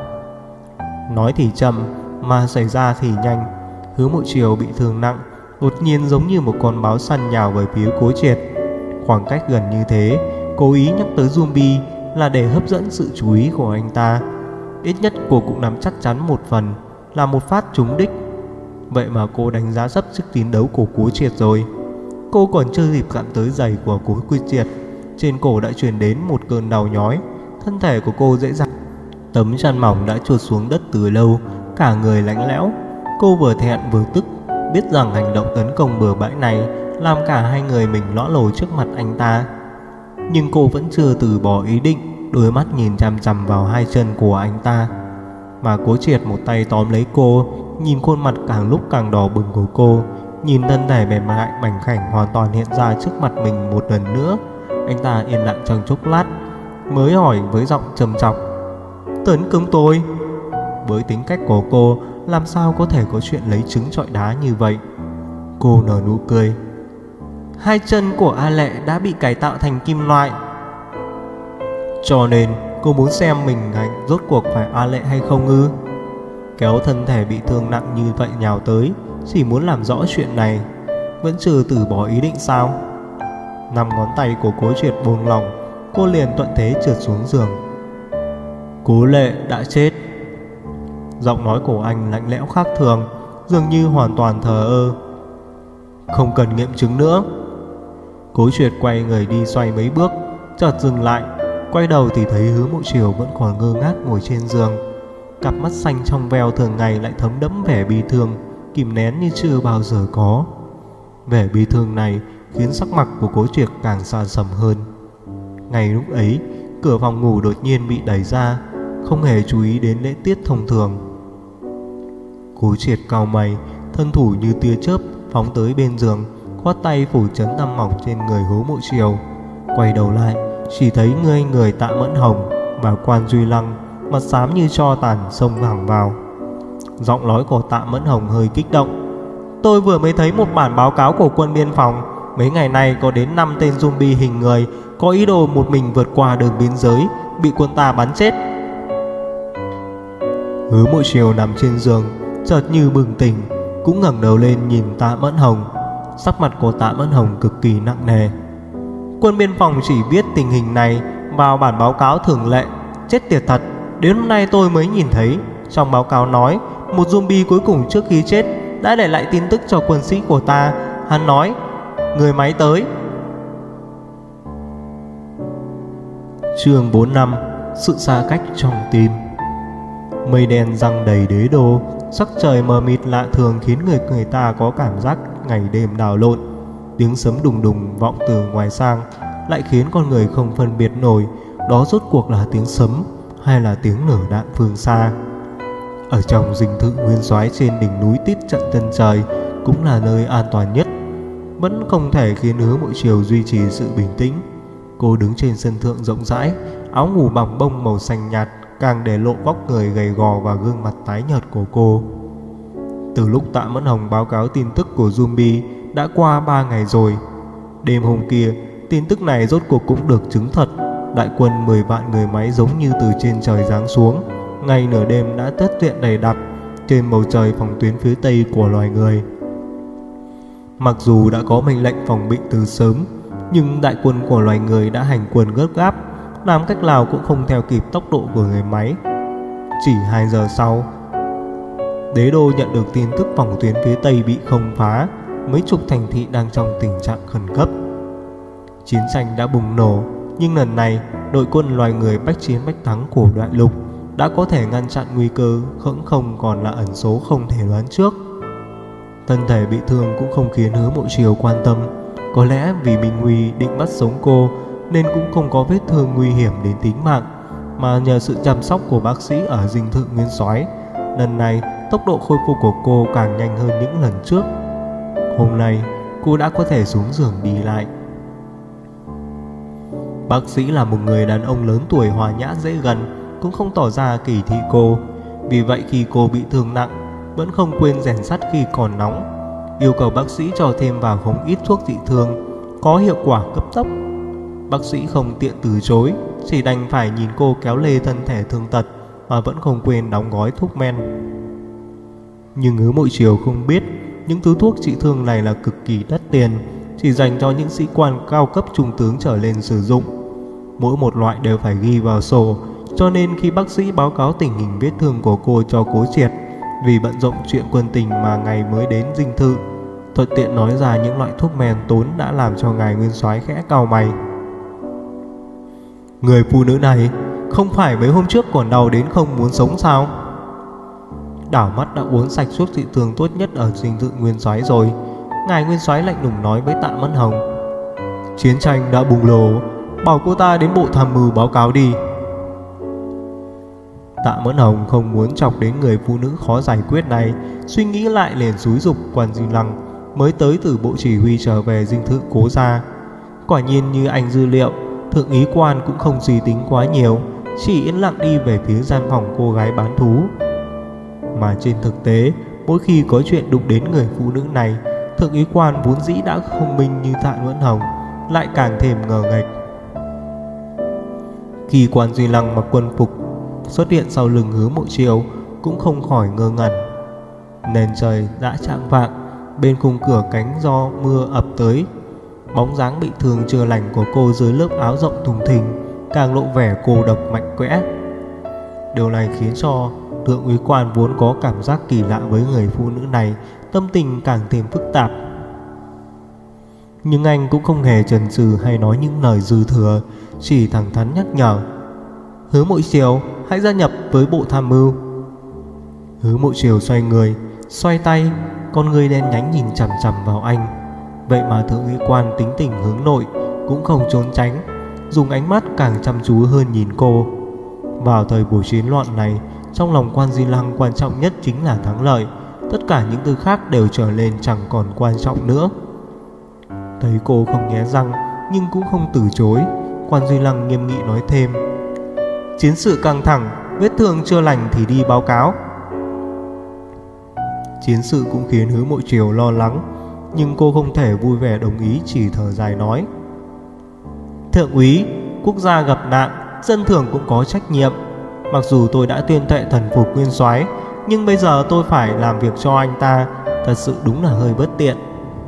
Nói thì chậm mà xảy ra thì nhanh. Hứa Mộ Chiều bị thương nặng, đột nhiên giống như một con báo săn nhào về phía Cố Triệt. Khoảng cách gần như thế, cố ý nhắc tới zombie là để hấp dẫn sự chú ý của anh ta. Ít nhất cô cũng nắm chắc chắn một phần là một phát trúng đích. Vậy mà cô đánh giá thấp sức chiến đấu của Cố Triệt rồi. Cô còn chưa kịp gặm tới giày của Cố Quy Triệt, trên cổ đã truyền đến một cơn đau nhói. Thân thể của cô dễ dàng, tấm chăn mỏng đã trượt xuống đất từ lâu, cả người lạnh lẽo. Cô vừa thẹn vừa tức, biết rằng hành động tấn công bừa bãi này làm cả hai người mình lõa lồ trước mặt anh ta. Nhưng cô vẫn chưa từ bỏ ý định, đôi mắt nhìn chằm chằm vào hai chân của anh ta. Mà Cố Triệt một tay tóm lấy cô, nhìn khuôn mặt càng lúc càng đỏ bừng của cô, nhìn thân thể mềm mại mảnh khảnh hoàn toàn hiện ra trước mặt mình một lần nữa. Anh ta yên lặng trong chốc lát mới hỏi với giọng trầm trọng, tấn công tôi? Với tính cách của cô, làm sao có thể có chuyện lấy trứng trọi đá như vậy? Cô nở nụ cười. Hai chân của A Lệ đã bị cải tạo thành kim loại, cho nên cô muốn xem mình hạnh rốt cuộc phải A Lệ hay không ư? Kéo thân thể bị thương nặng như vậy nhào tới, chỉ muốn làm rõ chuyện này. Vẫn chưa từ bỏ ý định sao? Năm ngón tay của Cố Triệt buông lỏng, cô liền thuận thế trượt xuống giường. Cố Lệ đã chết. Giọng nói của anh lạnh lẽo khác thường, dường như hoàn toàn thờ ơ. Không cần nghiệm chứng nữa. Cố Triệt quay người đi xoay mấy bước, chợt dừng lại. Quay đầu thì thấy Hứa Mộ Chiều vẫn còn ngơ ngác ngồi trên giường. Cặp mắt xanh trong veo thường ngày lại thấm đẫm vẻ bi thương, kìm nén như chưa bao giờ có. Vẻ bi thương này khiến sắc mặt của Cố Triệt càng xa sầm hơn. Ngay lúc ấy, cửa phòng ngủ đột nhiên bị đẩy ra, không hề chú ý đến lễ tiết thông thường. Cố Triệt cau mày, thân thủ như tia chớp phóng tới bên giường, khoát tay phủ chấn tăm mỏng trên người Hứa Mộ Chiều. Quay đầu lại, chỉ thấy người người Tạ Mẫn Hồng và Quan Duy Lăng mặt xám như tro tàn xông thẳng vào. Giọng nói của Tạ Mẫn Hồng hơi kích động. Tôi vừa mới thấy một bản báo cáo của quân biên phòng. Mấy ngày nay có đến năm tên zombie hình người có ý đồ một mình vượt qua đường biên giới, bị quân ta bắn chết. Hứa Mộ Chiều nằm trên giường, chợt như bừng tỉnh, cũng ngẩng đầu lên nhìn Tạ Mẫn Hồng. Sắc mặt của Tạ Mẫn Hồng cực kỳ nặng nề. Quân biên phòng chỉ viết tình hình này vào bản báo cáo thường lệ. Chết tiệt thật, đến hôm nay tôi mới nhìn thấy. Trong báo cáo nói một zombie cuối cùng trước khi chết đã để lại tin tức cho quân sĩ của ta. Hắn nói người máy tới. Chương bốn mươi lăm. Sự xa cách trong tim. Mây đen giăng đầy đế đô, sắc trời mờ mịt lạ thường khiến người người ta có cảm giác ngày đêm đảo lộn. Tiếng sấm đùng đùng vọng từ ngoài sang, lại khiến con người không phân biệt nổi đó rốt cuộc là tiếng sấm hay là tiếng nổ đạn phương xa. Ở trong dinh thự nguyên soái trên đỉnh núi tít trận chân trời cũng là nơi an toàn nhất, vẫn không thể khiến Hứa Mộ Chiều duy trì sự bình tĩnh. Cô đứng trên sân thượng rộng rãi, áo ngủ bằng bông màu xanh nhạt càng để lộ vóc người gầy gò và gương mặt tái nhợt của cô. Từ lúc Tạ Mẫn Hồng báo cáo tin tức của Zombie đã qua ba ngày rồi. Đêm hôm kia, tin tức này rốt cuộc cũng được chứng thật. Đại quân mười vạn người máy giống như từ trên trời giáng xuống, ngay nửa đêm đã tất hiện đầy đặc trên bầu trời phòng tuyến phía tây của loài người. Mặc dù đã có mệnh lệnh phòng bị từ sớm, nhưng đại quân của loài người đã hành quân gấp gáp, làm cách nào cũng không theo kịp tốc độ của người máy. Chỉ hai giờ sau, Đế đô nhận được tin tức phòng tuyến phía tây bị không phá, mấy chục thành thị đang trong tình trạng khẩn cấp. Chiến tranh đã bùng nổ, nhưng lần này đội quân loài người bách chiến bách thắng của đại lục đã có thể ngăn chặn nguy cơ khẩn không còn là ẩn số không thể đoán trước. Thân thể bị thương cũng không khiến Hứa Mộ Triều quan tâm. Có lẽ vì Minh Nguy định bắt sống cô nên cũng không có vết thương nguy hiểm đến tính mạng, mà nhờ sự chăm sóc của bác sĩ ở dinh thự Nguyên Soái, lần này tốc độ khôi phục của cô càng nhanh hơn những lần trước. Hôm nay cô đã có thể xuống giường đi lại. Bác sĩ là một người đàn ông lớn tuổi hòa nhã dễ gần, cũng không tỏ ra kỳ thị cô. Vì vậy khi cô bị thương nặng, vẫn không quên rèn sắt khi còn nóng, yêu cầu bác sĩ cho thêm vào không ít thuốc trị thương, có hiệu quả cấp tốc. Bác sĩ không tiện từ chối, chỉ đành phải nhìn cô kéo lê thân thể thương tật mà vẫn không quên đóng gói thuốc men. Nhưng Hứa Mộ Triều không biết những thứ thuốc trị thương này là cực kỳ đắt tiền, chỉ dành cho những sĩ quan cao cấp trung tướng trở lên sử dụng. Mỗi một loại đều phải ghi vào sổ, cho nên khi bác sĩ báo cáo tình hình vết thương của cô cho Cố Triệt, vì bận rộn chuyện quân tình mà ngày mới đến dinh thự, thuận tiện nói ra những loại thuốc men tốn đã làm cho ngài Nguyên Soái khẽ cau mày. Người phụ nữ này không phải mấy hôm trước còn đau đến không muốn sống sao? Đảo mắt đã uống sạch thuốc trị thương tốt nhất ở dinh thự Nguyên Soái rồi. Ngài Nguyên Soái lạnh lùng nói với Tạ Mẫn Hồng. Chiến tranh đã bùng nổ, bảo cô ta đến bộ tham mưu báo cáo đi. Tạ Mẫn Hồng không muốn chọc đến người phụ nữ khó giải quyết này, suy nghĩ lại liền xúi giục Quan Duy Lăng mới tới từ bộ chỉ huy trở về dinh thự Cố gia. Quả nhiên như anh dư liệu, thượng úy Quan cũng không suy tính quá nhiều, chỉ yên lặng đi về phía gian phòng cô gái bán thú. Mà trên thực tế, mỗi khi có chuyện đụng đến người phụ nữ này, thượng úy Quan vốn dĩ đã thông minh như Tạ Mẫn Hồng lại càng thêm ngờ nghệch. Khi Quan Duy Lăng mặc quân phục xuất hiện sau lưng Hứa Mộ Triều, cũng không khỏi ngơ ngẩn. Nền trời đã chạng vạng, bên khung cửa cánh do mưa ập tới, bóng dáng bị thương chưa lành của cô dưới lớp áo rộng thùng thình càng lộ vẻ cô độc mạnh quẽ. Điều này khiến cho thượng úy Quan vốn có cảm giác kỳ lạ với người phụ nữ này, tâm tình càng thêm phức tạp. Nhưng anh cũng không hề chần chừ hay nói những lời dư thừa, chỉ thẳng thắn nhắc nhở. Hứa Mộ Triều, hãy gia nhập với bộ tham mưu. Hứa Mộ Triều xoay người, xoay tay, con người đen nhánh nhìn chằm chằm vào anh. Vậy mà thượng úy Quan tính tình hướng nội, cũng không trốn tránh, dùng ánh mắt càng chăm chú hơn nhìn cô. Vào thời buổi chiến loạn này, trong lòng Quan Duy Lăng quan trọng nhất chính là thắng lợi, tất cả những thứ khác đều trở lên chẳng còn quan trọng nữa. Thấy cô không hé răng nhưng cũng không từ chối, Quan Duy Lăng nghiêm nghị nói thêm. Chiến sự căng thẳng, vết thương chưa lành thì đi báo cáo. Chiến sự cũng khiến Hứa Mộ Triều lo lắng, nhưng cô không thể vui vẻ đồng ý, chỉ thở dài nói. Thượng úy, quốc gia gặp nạn, dân thường cũng có trách nhiệm. Mặc dù tôi đã tuyên thệ thần phục Nguyên Soái, nhưng bây giờ tôi phải làm việc cho anh ta, thật sự đúng là hơi bất tiện.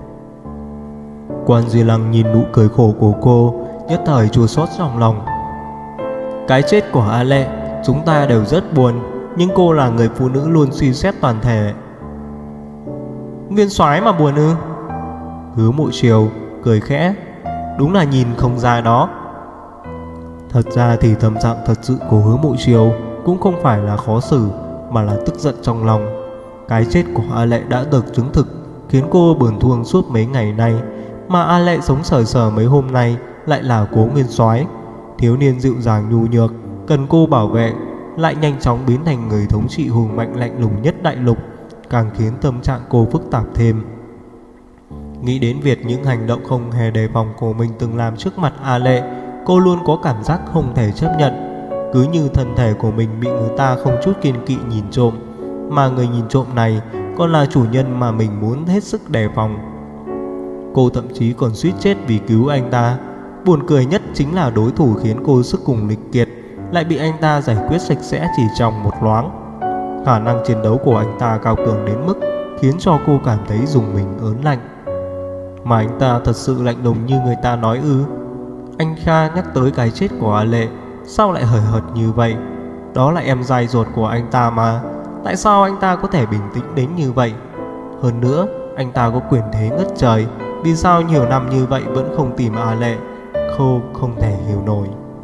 Quan Duy Lăng nhìn nụ cười khổ của cô, nhất thời chua xót trong lòng. Cái chết của A Lệ chúng ta đều rất buồn, nhưng cô là người phụ nữ luôn suy xét toàn thể. Nguyên Soái mà buồn ư? Hứa Mộ Triều cười khẽ. Đúng là nhìn không ra đó. Thật ra thì tâm trạng thật sự của Hứa Mộ Triều cũng không phải là khó xử, mà là tức giận trong lòng. Cái chết của A Lệ đã được chứng thực, khiến cô buồn thuông suốt mấy ngày nay, mà A Lệ sống sờ sờ mấy hôm nay lại là Cố Nguyên Soái, thiếu niên dịu dàng nhu nhược, cần cô bảo vệ, lại nhanh chóng biến thành người thống trị hùng mạnh lạnh lùng nhất đại lục, càng khiến tâm trạng cô phức tạp thêm. Nghĩ đến việc những hành động không hề đề phòng của mình từng làm trước mặt A Lệ, cô luôn có cảm giác không thể chấp nhận. Cứ như thân thể của mình bị người ta không chút kiêng kỵ nhìn trộm, mà người nhìn trộm này còn là chủ nhân mà mình muốn hết sức đề phòng. Cô thậm chí còn suýt chết vì cứu anh ta. Buồn cười nhất chính là đối thủ khiến cô sức cùng lực kiệt lại bị anh ta giải quyết sạch sẽ chỉ trong một loáng. Khả năng chiến đấu của anh ta cao cường đến mức khiến cho cô cảm thấy rùng mình ớn lạnh. Mà anh ta thật sự lạnh lùng như người ta nói ư? Anh Kha nhắc tới cái chết của A Lệ, sao lại hời hợt như vậy? Đó là em trai ruột của anh ta mà. Tại sao anh ta có thể bình tĩnh đến như vậy? Hơn nữa, anh ta có quyền thế ngất trời, vì sao nhiều năm như vậy vẫn không tìm A Lệ? Cô không thể hiểu nổi.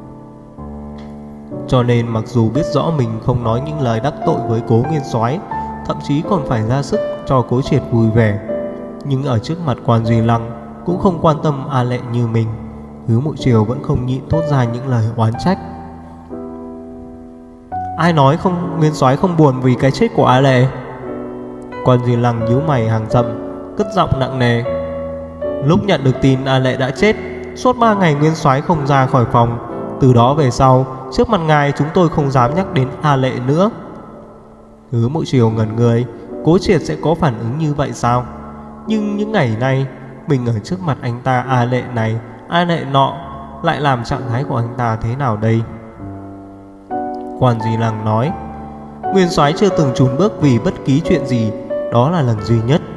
Cho nên mặc dù biết rõ mình không nói những lời đắc tội với Cố Nguyên Soái, thậm chí còn phải ra sức cho Cố Triệt vui vẻ, nhưng ở trước mặt Quan Duy Lăng cũng không quan tâm A Lệ như mình. Hứa Mộ Triều vẫn không nhịn thốt ra những lời oán trách. Ai nói không Nguyên Soái không buồn vì cái chết của A Lệ? Quan Duy Lăng nhíu mày hàng rậm, cất giọng nặng nề. Lúc nhận được tin A Lệ đã chết, suốt ba ngày Nguyên Soái không ra khỏi phòng. Từ đó về sau, trước mặt ngài chúng tôi không dám nhắc đến A Lệ nữa. Hứa Mộ Triều ngẩn người. Cố Triệt sẽ có phản ứng như vậy sao? Nhưng những ngày nay mình ở trước mặt anh ta, A Lệ này, A Lệ nọ, lại làm trạng thái của anh ta thế nào đây? Quan Duy Lăng nói, Nguyên Soái chưa từng chùn bước vì bất kỳ chuyện gì, đó là lần duy nhất.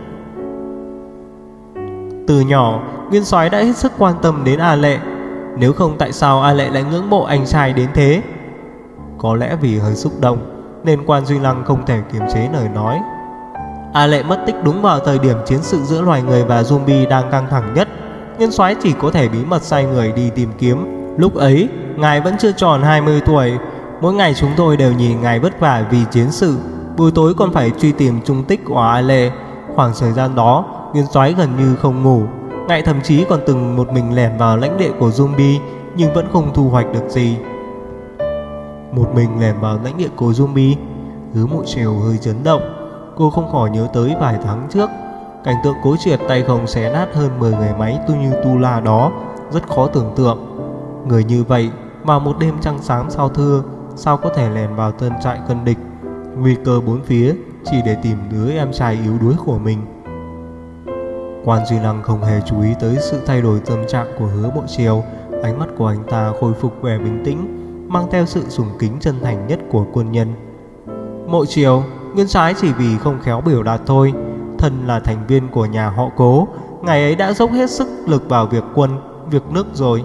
Từ nhỏ, Nguyên Soái đã hết sức quan tâm đến A Lệ. Nếu không tại sao A Lệ lại ngưỡng mộ anh trai đến thế? Có lẽ vì hơi xúc động nên Quan Duy Lăng không thể kiềm chế lời nói. A Lệ mất tích đúng vào thời điểm chiến sự giữa loài người và zombie đang căng thẳng nhất. Nguyên Soái chỉ có thể bí mật sai người đi tìm kiếm. Lúc ấy, ngài vẫn chưa tròn hai mươi tuổi. Mỗi ngày chúng tôi đều nhìn ngài vất vả vì chiến sự, buổi tối còn phải truy tìm tung tích của A Lệ. Khoảng thời gian đó, Nguyên Soái gần như không ngủ. Ngài thậm chí còn từng một mình lẻn vào lãnh địa của zombie, nhưng vẫn không thu hoạch được gì. Một mình lẻn vào lãnh địa của zombie? Hứa Mộ Triều hơi chấn động. Cô không khỏi nhớ tới vài tháng trước, cảnh tượng Cố Triệt tay không xé nát hơn mười người máy tu như tu la đó, rất khó tưởng tượng. Người như vậy vào một đêm trăng sáng sao thưa, sao có thể lẻn vào tân trại quân địch, nguy cơ bốn phía, chỉ để tìm đứa em trai yếu đuối của mình. Quan Duy Lăng không hề chú ý tới sự thay đổi tâm trạng của Hứa Mộ Triều. Ánh mắt của anh ta khôi phục vẻ bình tĩnh, mang theo sự sùng kính chân thành nhất của quân nhân. Mộ Triều, Nguyên Soái chỉ vì không khéo biểu đạt thôi. Thân là thành viên của nhà họ Cố, ngài ấy đã dốc hết sức lực vào việc quân, việc nước rồi.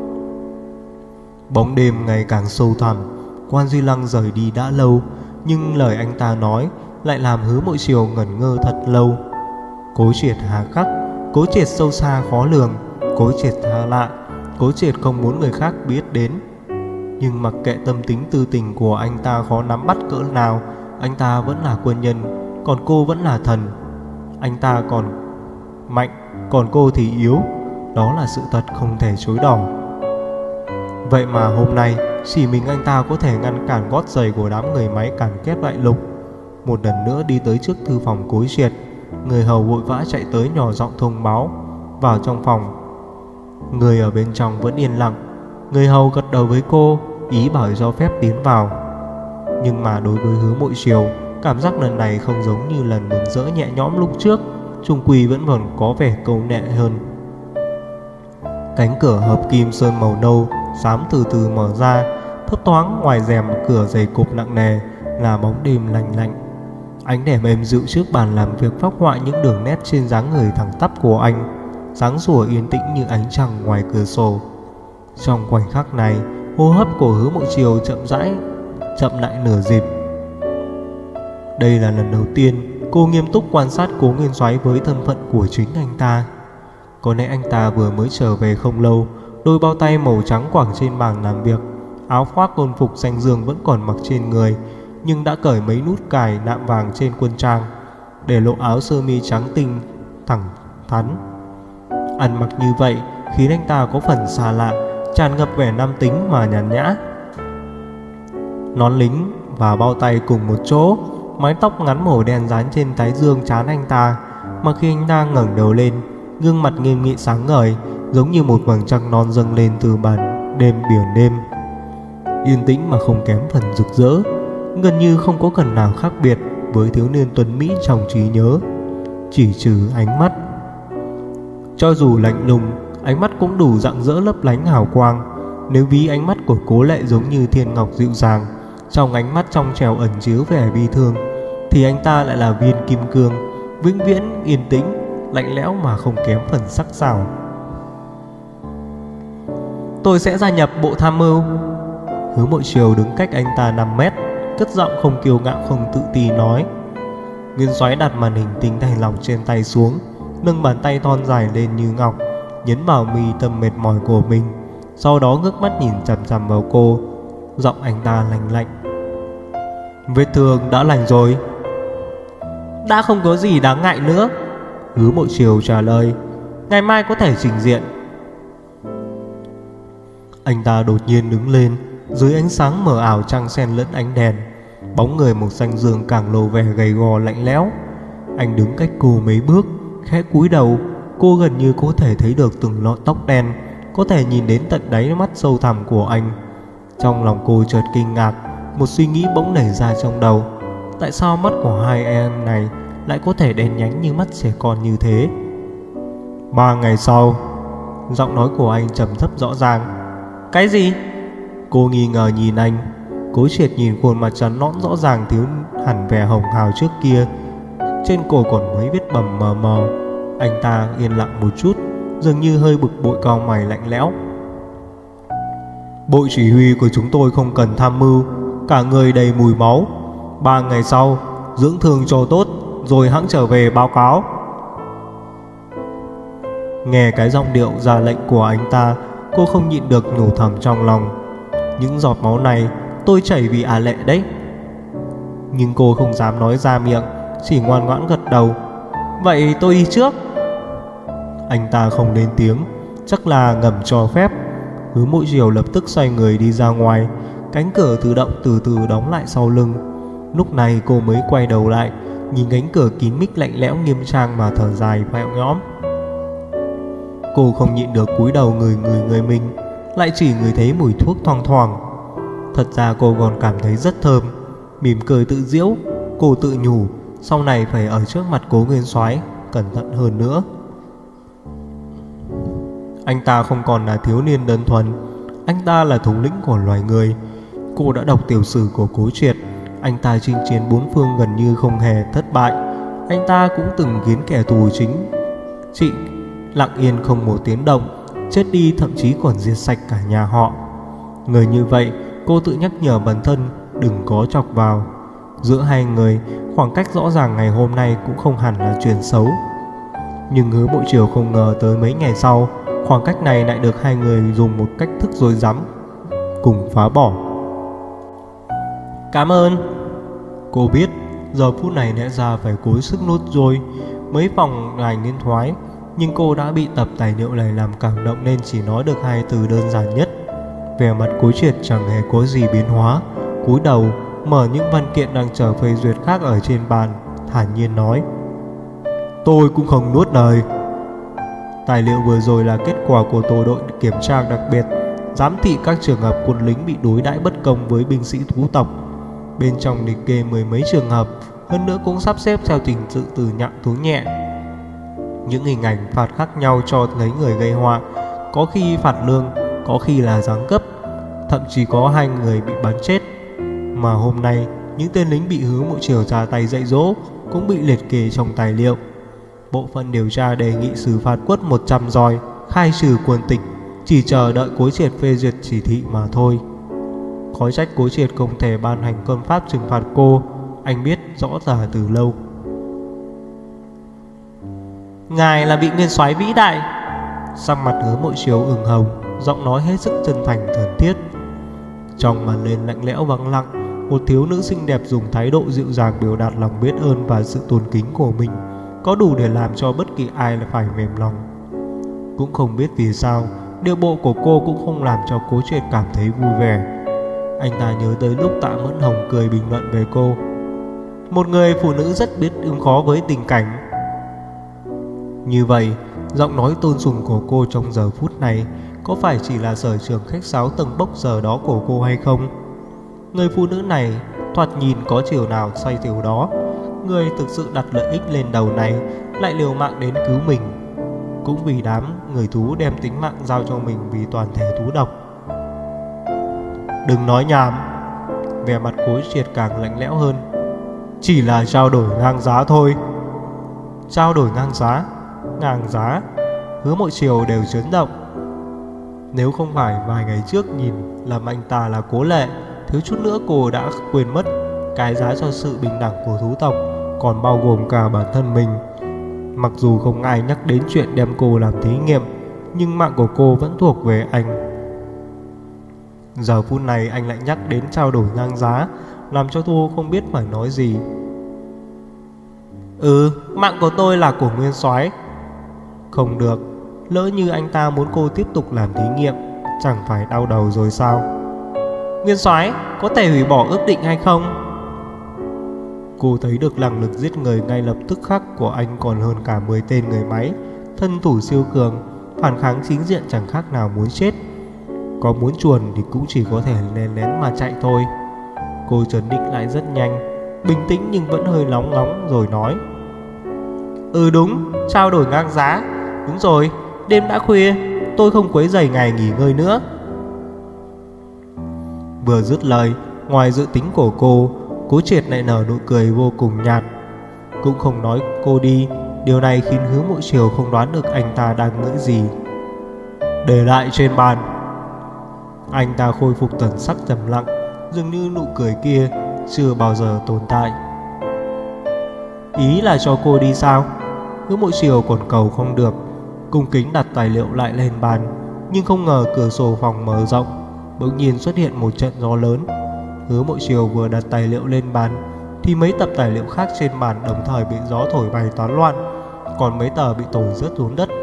Bóng đêm ngày càng sâu thẳm. Quan Duy Lăng rời đi đã lâu, nhưng lời anh ta nói lại làm Hứa Mộ Triều ngẩn ngơ thật lâu. Cố Triệt hà khắc, Cố Triệt sâu xa khó lường, Cố Triệt tha lạ, Cố Triệt không muốn người khác biết đến. Nhưng mặc kệ tâm tính tư tình của anh ta khó nắm bắt cỡ nào, anh ta vẫn là quân nhân, còn cô vẫn là thần. Anh ta còn mạnh, còn cô thì yếu. Đó là sự thật không thể chối bỏ. Vậy mà hôm nay chỉ mình anh ta có thể ngăn cản gót giày của đám người máy càn quét đại lục. Một lần nữa đi tới trước thư phòng Cố Triệt, người hầu vội vã chạy tới nhỏ giọng thông báo. Vào trong phòng. Người ở bên trong vẫn yên lặng. Người hầu gật đầu với cô, ý bảo cho phép tiến vào. Nhưng mà đối với Hứa Mộ Triều, cảm giác lần này không giống như lần mừng rỡ nhẹ nhõm lúc trước, chung quy vẫn còn có vẻ câu nệ hơn. Cánh cửa hợp kim sơn màu nâu xám từ từ mở ra, thấp thoáng ngoài rèm cửa dày cộp nặng nề là bóng đêm lạnh lạnh. Ánh đèn êm dịu trước bàn làm việc phác họa những đường nét trên dáng người thẳng tắp của anh, sáng sủa yên tĩnh như ánh trăng ngoài cửa sổ. Trong khoảnh khắc này, hô hấp của Hứa Mộ Triều chậm rãi chậm lại nửa nhịp. Đây là lần đầu tiên cô nghiêm túc quan sát Cố Nguyên Soái với thân phận của chính anh ta. Có lẽ anh ta vừa mới trở về không lâu, đôi bao tay màu trắng quàng trên bàn làm việc, áo khoác quân phục xanh dương vẫn còn mặc trên người, nhưng đã cởi mấy nút cài nạm vàng trên quân trang, để lộ áo sơ mi trắng tinh thẳng thắn. Ăn mặc như vậy khiến anh ta có phần xa lạ, tràn ngập vẻ nam tính mà nhàn nhã. Nón lính và bao tay cùng một chỗ, mái tóc ngắn màu đen dán trên thái dương trán anh ta, mà khi anh ta ngẩng đầu lên, gương mặt nghiêm nghị sáng ngời, giống như một vầng trăng non dâng lên từ màn đêm biển đêm. Yên tĩnh mà không kém phần rực rỡ, gần như không có cần nào khác biệt với thiếu niên tuấn Mỹ trong trí nhớ, chỉ trừ ánh mắt. Cho dù lạnh lùng, ánh mắt cũng đủ rạng rỡ lấp lánh hào quang. Nếu ví ánh mắt của Cố Lệ giống như thiên ngọc dịu dàng, trong ánh mắt trong trẻo ẩn chứa vẻ bi thương, thì anh ta lại là viên kim cương, vĩnh viễn yên tĩnh, lạnh lẽo mà không kém phần sắc sảo. Tôi sẽ gia nhập bộ tham mưu. Hứa Mộ Triều đứng cách anh ta năm mét, cất giọng không kiêu ngạo không tự ti nói. Nguyên Soái đặt màn hình tinh thanh lọc trên tay xuống, nâng bàn tay thon dài lên như ngọc, nhấn vào mi tâm mệt mỏi của mình, sau đó ngước mắt nhìn chằm chằm vào cô. Giọng anh ta lạnh lạnh. Vết thương đã lành rồi. Đã không có gì đáng ngại nữa, Hứa Mộ Triều trả lời. Ngày mai có thể trình diện. Anh ta đột nhiên đứng lên, dưới ánh sáng mờ ảo trăng xen lẫn ánh đèn, bóng người màu xanh dương càng lộ vẻ gầy gò lạnh lẽo. Anh đứng cách cô mấy bước, khẽ cúi đầu. Cô gần như có thể thấy được từng lọn tóc đen, có thể nhìn đến tận đáy mắt sâu thẳm của anh. Trong lòng cô chợt kinh ngạc, một suy nghĩ bỗng nảy ra trong đầu. Tại sao mắt của hai em này lại có thể đen nhánh như mắt trẻ con như thế? Ba ngày sau, giọng nói của anh trầm thấp rõ ràng. Cái gì? Cô nghi ngờ nhìn anh. Cố Triệt nhìn khuôn mặt trắng nõn rõ ràng thiếu hẳn vẻ hồng hào trước kia, trên cổ còn mấy vết bầm mờ mờ. Anh ta yên lặng một chút, dường như hơi bực bội, cau mày lạnh lẽo. Bộ chỉ huy của chúng tôi không cần tham mưu, cả người đầy mùi máu. Ba ngày sau dưỡng thương cho tốt, rồi hẵng trở về báo cáo. Nghe cái giọng điệu ra lệnh của anh ta, cô không nhịn được nhủ thầm trong lòng. Những giọt máu này tôi chảy vì Á Lệ đấy. Nhưng cô không dám nói ra miệng, chỉ ngoan ngoãn gật đầu. Vậy tôi đi trước. Anh ta không lên tiếng, chắc là ngầm cho phép. Hứa Mộ Triều lập tức xoay người đi ra ngoài. Cánh cửa tự động từ từ đóng lại sau lưng. Lúc này cô mới quay đầu lại, nhìn cánh cửa kín mít lạnh lẽo nghiêm trang mà thở dài nhẹ nhõm. Cô không nhịn được cúi đầu người người người mình, lại chỉ ngửi thấy mùi thuốc thoang thoảng. Thật ra cô còn cảm thấy rất thơm. Mỉm cười tự giễu, cô tự nhủ sau này phải ở trước mặt Cố Nguyên Soái cẩn thận hơn nữa. Anh ta không còn là thiếu niên đơn thuần, anh ta là thống lĩnh của loài người. Cô đã đọc tiểu sử của Cố Triệt. Anh ta chinh chiến bốn phương gần như không hề thất bại. Anh ta cũng từng khiến kẻ thù chính trị lặng yên không một tiếng động, chết đi, thậm chí còn diệt sạch cả nhà họ. Người như vậy, cô tự nhắc nhở bản thân đừng có chọc vào. Giữa hai người, khoảng cách rõ ràng ngày hôm nay cũng không hẳn là chuyện xấu. Nhưng Hứa Mộ Triều không ngờ tới mấy ngày sau, khoảng cách này lại được hai người dùng một cách thức rối rắm cùng phá bỏ. Cảm ơn. Cô biết giờ phút này lẽ ra phải cố sức nốt rồi mấy vòng ngài liên thoái, nhưng cô đã bị tập tài liệu này làm cảm động nên chỉ nói được hai từ đơn giản nhất. Vẻ mặt Cố Triệt chẳng hề có gì biến hóa, cúi đầu mở những văn kiện đang chờ phê duyệt khác ở trên bàn, thản nhiên nói: Tôi cũng không nuốt lời. Tài liệu vừa rồi là kết quả của tổ đội kiểm tra đặc biệt, giám thị các trường hợp quân lính bị đối đãi bất công với binh sĩ thú tộc. Bên trong liệt kê mười mấy trường hợp, hơn nữa cũng sắp xếp theo trình tự từ nặng tới nhẹ. Những hình ảnh phạt khác nhau cho thấy người gây họa, có khi phạt lương, có khi là giáng cấp, thậm chí có hai người bị bắn chết. Mà hôm nay, những tên lính bị Hứa Mộ Triều ra tay dạy dỗ cũng bị liệt kê trong tài liệu. Bộ phận điều tra đề nghị xử phạt quất một trăm roi, khai trừ quân tịch, chỉ chờ đợi Cố Triệt phê duyệt chỉ thị mà thôi. Khó trách Cố Triệt không thể ban hành cơn pháp trừng phạt cô, anh biết rõ ràng từ lâu. Ngài là vị nguyên soái vĩ đại. Sắc mặt Hứa Mộ Triều ửng hồng, giọng nói hết sức chân thành thuần thiết. Trong màn lên lạnh lẽo vắng lặng, một thiếu nữ xinh đẹp dùng thái độ dịu dàng biểu đạt lòng biết ơn và sự tôn kính của mình, có đủ để làm cho bất kỳ ai là phải mềm lòng. Cũng không biết vì sao, điệu bộ của cô cũng không làm cho Cố Triệt cảm thấy vui vẻ. Anh ta nhớ tới lúc Tạ Mẫn Hồng cười bình luận về cô: một người phụ nữ rất biết ứng phó với tình cảnh. Như vậy, giọng nói tôn sùng của cô trong giờ phút này có phải chỉ là sở trường khách sáo tầng bốc giờ đó của cô hay không? Người phụ nữ này thoạt nhìn có chiều nào xoay chiều đó, người thực sự đặt lợi ích lên đầu này lại liều mạng đến cứu mình, cũng vì đám người thú đem tính mạng giao cho mình vì toàn thể thú độc. Đừng nói nhảm. Vẻ mặt Cố Triệt càng lạnh lẽo hơn. Chỉ là trao đổi ngang giá thôi. Trao đổi ngang giá? Ngang giá? Hứa Mộ Triều đều chấn động. Nếu không phải vài ngày trước nhìn lầm anh ta là Cố Lệ, thiếu chút nữa cô đã quên mất cái giá cho sự bình đẳng của thú tộc còn bao gồm cả bản thân mình. Mặc dù không ai nhắc đến chuyện đem cô làm thí nghiệm, nhưng mạng của cô vẫn thuộc về anh. Giờ phút này anh lại nhắc đến trao đổi ngang giá, làm cho Thu không biết phải nói gì. Ừ, mạng của tôi là của Nguyên Soái. Không được, lỡ như anh ta muốn cô tiếp tục làm thí nghiệm, chẳng phải đau đầu rồi sao? Nguyên Soái, có thể hủy bỏ ước định hay không? Cô thấy được năng lực giết người ngay lập tức khắc của anh còn hơn cả mười tên người máy, thân thủ siêu cường, phản kháng chính diện chẳng khác nào muốn chết. Có muốn chuồn thì cũng chỉ có thể lén lén mà chạy thôi. Cô trấn định lại rất nhanh, bình tĩnh nhưng vẫn hơi nóng nóng rồi nói. Ừ đúng, trao đổi ngang giá. Đúng rồi, đêm đã khuya, tôi không quấy rầy ngài nghỉ ngơi nữa. Vừa dứt lời, ngoài dự tính của cô, Cố Triệt lại nở nụ cười vô cùng nhạt. Cũng không nói cô đi, điều này khiến Hứa Mộ Triều không đoán được anh ta đang nghĩ gì. Để lại trên bàn. Anh ta khôi phục thần sắc trầm lặng, dường như nụ cười kia chưa bao giờ tồn tại. Ý là cho cô đi sao? Hứa Mộ Triều còn cầu không được, cung kính đặt tài liệu lại lên bàn. Nhưng không ngờ cửa sổ phòng mở rộng, bỗng nhiên xuất hiện một trận gió lớn. Hứa Mộ Triều vừa đặt tài liệu lên bàn thì mấy tập tài liệu khác trên bàn đồng thời bị gió thổi bay tán loạn, còn mấy tờ bị thổi rớt xuống đất.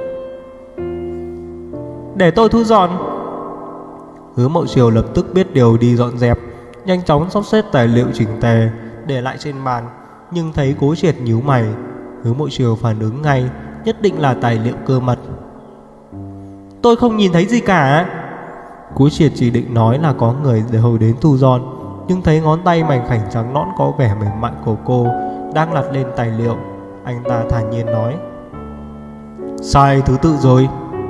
Để tôi thu dọn. Hứa Mộ Triều lập tức biết điều đi dọn dẹp, nhanh chóng sắp xếp tài liệu chỉnh tề để lại trên bàn. Nhưng thấy Cố Triệt nhíu mày, Hứa Mộ Triều phản ứng ngay, nhất định là tài liệu cơ mật. Tôi không nhìn thấy gì cả. Cố Triệt chỉ định nói là có người để hồi đến thu dọn, nhưng thấy ngón tay mảnh khảnh trắng nõn có vẻ mềm mại của cô đang lật lên tài liệu, anh ta thản nhiên nói. Sai thứ tự rồi.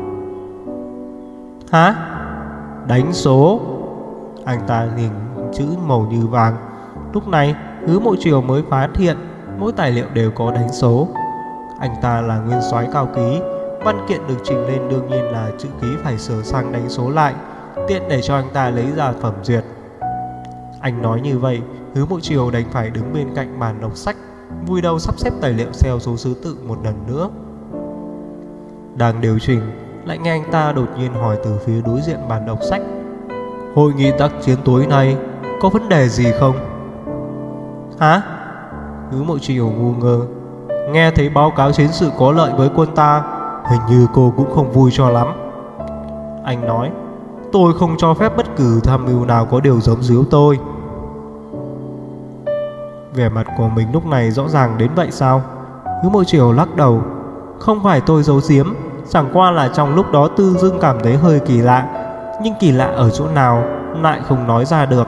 Hả? Đánh số. Anh ta nhìn chữ màu như vàng. Lúc này Hứa Mộ Triều mới phát hiện mỗi tài liệu đều có đánh số. Anh ta là Nguyên Soái cao ký, văn kiện được trình lên đương nhiên là chữ ký phải sửa sang đánh số lại, tiện để cho anh ta lấy ra phẩm duyệt. Anh nói như vậy, Hứa Mộ Triều đành phải đứng bên cạnh bàn đọc sách, vùi đầu sắp xếp tài liệu theo số thứ tự một lần nữa. Đang điều chỉnh, lại nghe anh ta đột nhiên hỏi từ phía đối diện bàn đọc sách. Hội nghị tác chiến tối nay có vấn đề gì không? Hả? Hứa Mộ Triều ngu ngơ. Nghe thấy báo cáo chiến sự có lợi với quân ta, hình như cô cũng không vui cho lắm. Anh nói, tôi không cho phép bất cứ tham mưu nào có điều giấu giếm tôi. Vẻ mặt của mình lúc này rõ ràng đến vậy sao? Hứa Mộ Triều lắc đầu. Không phải tôi giấu giếm, chẳng qua là trong lúc đó tự dưng cảm thấy hơi kỳ lạ, nhưng kỳ lạ ở chỗ nào lại không nói ra được.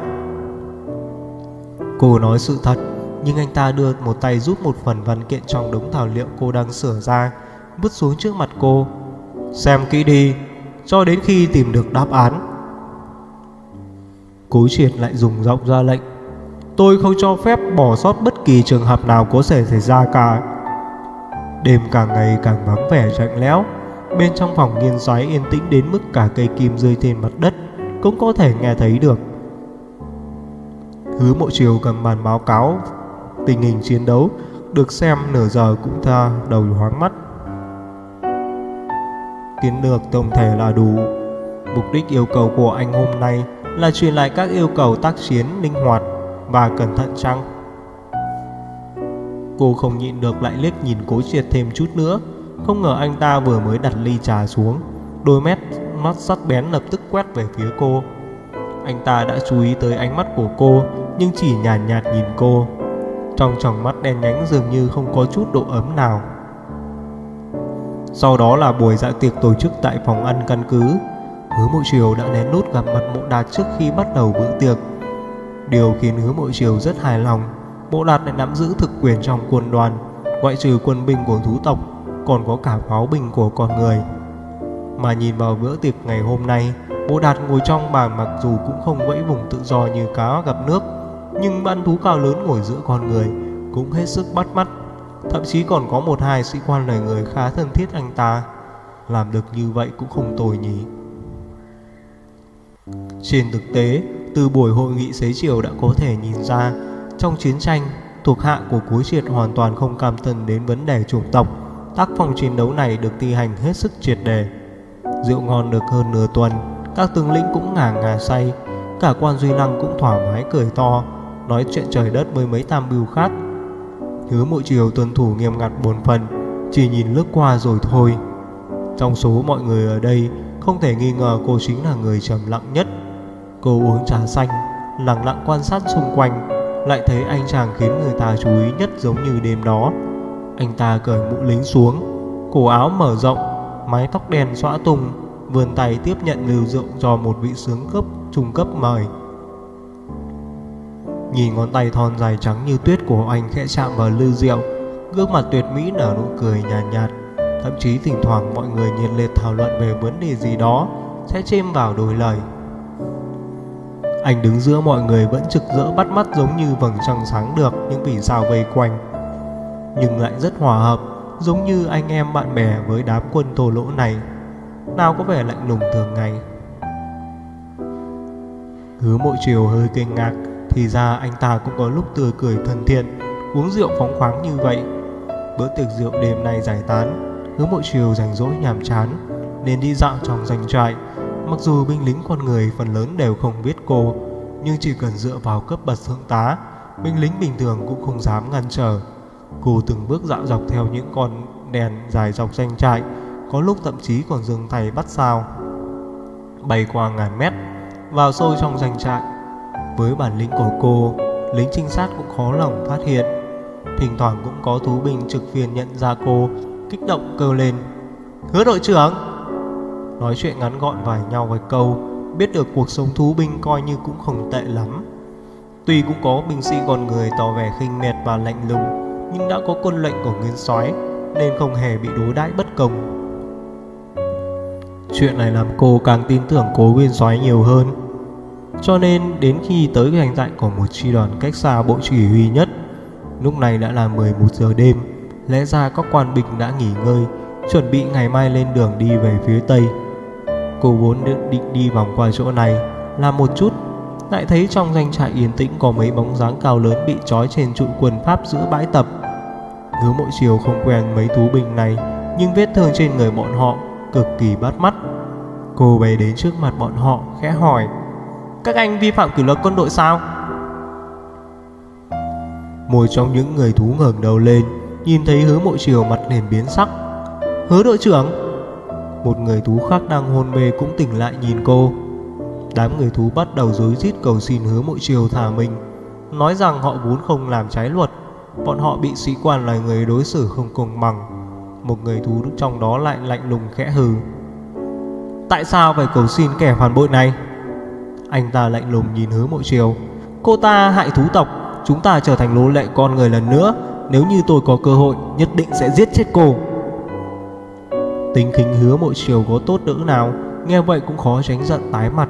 Cô nói sự thật, nhưng anh ta đưa một tay rút một phần văn kiện trong đống tài liệu cô đang sửa ra, vứt xuống trước mặt cô. Xem kỹ đi, cho đến khi tìm được đáp án. Cố Triệt lại dùng giọng ra lệnh. Tôi không cho phép bỏ sót bất kỳ trường hợp nào có thể xảy ra cả. Đêm càng ngày càng vắng vẻ lạnh lẽo. Bên trong phòng Nghiên Soái yên tĩnh đến mức cả cây kim rơi trên mặt đất cũng có thể nghe thấy được. Hứa Mộ Triều cầm bàn báo cáo tình hình chiến đấu, được xem nửa giờ cũng tha đầu hoáng mắt. Chiến lược tổng thể là đủ. Mục đích yêu cầu của anh hôm nay là truyền lại các yêu cầu tác chiến linh hoạt và cẩn thận chăng? Cô không nhịn được lại liếc nhìn Cố Triệt thêm chút nữa. Không ngờ anh ta vừa mới đặt ly trà xuống, đôi mét mắt sắc bén lập tức quét về phía cô. Anh ta đã chú ý tới ánh mắt của cô, nhưng chỉ nhàn nhạt, nhạt nhìn cô. Trong tròng mắt đen nhánh dường như không có chút độ ấm nào. Sau đó là buổi dạ tiệc tổ chức tại phòng ăn căn cứ. Hứa Mộ Triều đã lén lút gặp mặt Mộ Đạt trước khi bắt đầu bữa tiệc. Điều khiến Hứa Mộ Triều rất hài lòng Bộ Đạt lại nắm giữ thực quyền trong quân đoàn. Ngoại trừ quân binh của thú tộc, còn có cả pháo binh của con người. Mà nhìn vào bữa tiệc ngày hôm nay, Bộ Đạt ngồi trong bàn mặc dù cũng không vẫy vùng tự do như cá gặp nước, nhưng ban thú cao lớn ngồi giữa con người cũng hết sức bắt mắt. Thậm chí còn có một hai sĩ quan loài người khá thân thiết anh ta. Làm được như vậy cũng không tồi nhỉ. Trên thực tế, từ buổi hội nghị xế chiều đã có thể nhìn ra, trong chiến tranh, thuộc hạ của Cố Triệt hoàn toàn không cam tâm đến vấn đề chủng tộc. Tác phong chiến đấu này được thi hành hết sức triệt để. Rượu ngon được hơn nửa tuần, các tướng lĩnh cũng ngà ngà say. Cả quan Duy Lăng cũng thoải mái cười to, nói chuyện trời đất với mấy tam bưu khác. Hứa Mộ Triều tuân thủ nghiêm ngặt bổn phận, chỉ nhìn lướt qua rồi thôi. Trong số mọi người ở đây, không thể nghi ngờ cô chính là người trầm lặng nhất. Cô uống trà xanh, lặng lặng quan sát xung quanh, lại thấy anh chàng khiến người ta chú ý nhất giống như đêm đó. Anh ta cởi mũ lính xuống, cổ áo mở rộng, mái tóc đen xõa tung, vươn tay tiếp nhận lưu rượu do một vị tướng cấp trung cấp mời. Nhìn ngón tay thon dài trắng như tuyết của anh khẽ chạm vào lư rượu, gương mặt tuyệt mỹ nở nụ cười nhàn nhạt, nhạt. Thậm chí thỉnh thoảng mọi người nhiệt liệt thảo luận về vấn đề gì đó, sẽ chêm vào đôi lời. Anh đứng giữa mọi người vẫn trực rỡ bắt mắt giống như vầng trăng sáng được những vì sao vây quanh, nhưng lại rất hòa hợp, giống như anh em bạn bè với đám quân thô lỗ này, nào có vẻ lạnh lùng thường ngày. Hứa Mộ Triều hơi kinh ngạc, thì ra anh ta cũng có lúc tươi cười thân thiện, uống rượu phóng khoáng như vậy. Bữa tiệc rượu đêm nay giải tán, Hứa Mộ Triều rảnh rỗi nhàm chán nên đi dạo trong doanh trại. Mặc dù binh lính con người phần lớn đều không biết cô, nhưng chỉ cần dựa vào cấp bậc thượng tá, binh lính bình thường cũng không dám ngăn trở. Cô từng bước dạo dọc theo những con đèn dài dọc doanh trại, có lúc thậm chí còn dừng tay bắt sao, bay qua ngàn mét, vào sâu trong doanh trại. Với bản lĩnh của cô, lính trinh sát cũng khó lòng phát hiện. Thỉnh thoảng cũng có thú binh trực phiên nhận ra cô, kích động kêu lên: "Hứa đội trưởng!" Nói chuyện ngắn gọn vài nhau vài câu, biết được cuộc sống thú binh coi như cũng không tệ lắm. Tuy cũng có binh sĩ con người tỏ vẻ khinh miệt và lạnh lùng, nhưng đã có quân lệnh của nguyên soái nên không hề bị đối đãi bất công. Chuyện này làm cô càng tin tưởng cố nguyên soái nhiều hơn. Cho nên đến khi tới doanh trại của một chi đoàn cách xa bộ chỉ huy nhất, lúc này đã là mười một giờ đêm. Lẽ ra các quan binh đã nghỉ ngơi, chuẩn bị ngày mai lên đường đi về phía Tây. Cô vốn định đi vòng qua chỗ này làm một chút, lại thấy trong doanh trại yên tĩnh có mấy bóng dáng cao lớn bị trói trên trụ quân Pháp giữa bãi tập. Hứa Mộ Triều không quen mấy thú binh này, nhưng vết thương trên người bọn họ cực kỳ bắt mắt. Cô bay đến trước mặt bọn họ khẽ hỏi: "Các anh vi phạm kỷ luật quân đội sao?" Một trong những người thú ngẩng đầu lên, nhìn thấy Hứa Mộ Triều mặt liền biến sắc. "Hứa đội trưởng!" Một người thú khác đang hôn mê cũng tỉnh lại nhìn cô. Đám người thú bắt đầu rối rít cầu xin Hứa Mộ Triều thả mình, nói rằng họ vốn không làm trái luật, bọn họ bị sĩ quan loài người đối xử không công bằng. Một người thú trong đó lại lạnh lùng khẽ hừ: "Tại sao phải cầu xin kẻ phản bội này?" Anh ta lạnh lùng nhìn Hứa Mộ Triều: "Cô ta hại thú tộc, chúng ta trở thành nô lệ con người lần nữa. Nếu như tôi có cơ hội, nhất định sẽ giết chết cô." Tính khinh Hứa Mộ Triều có tốt đỡ nào, nghe vậy cũng khó tránh giận tái mặt.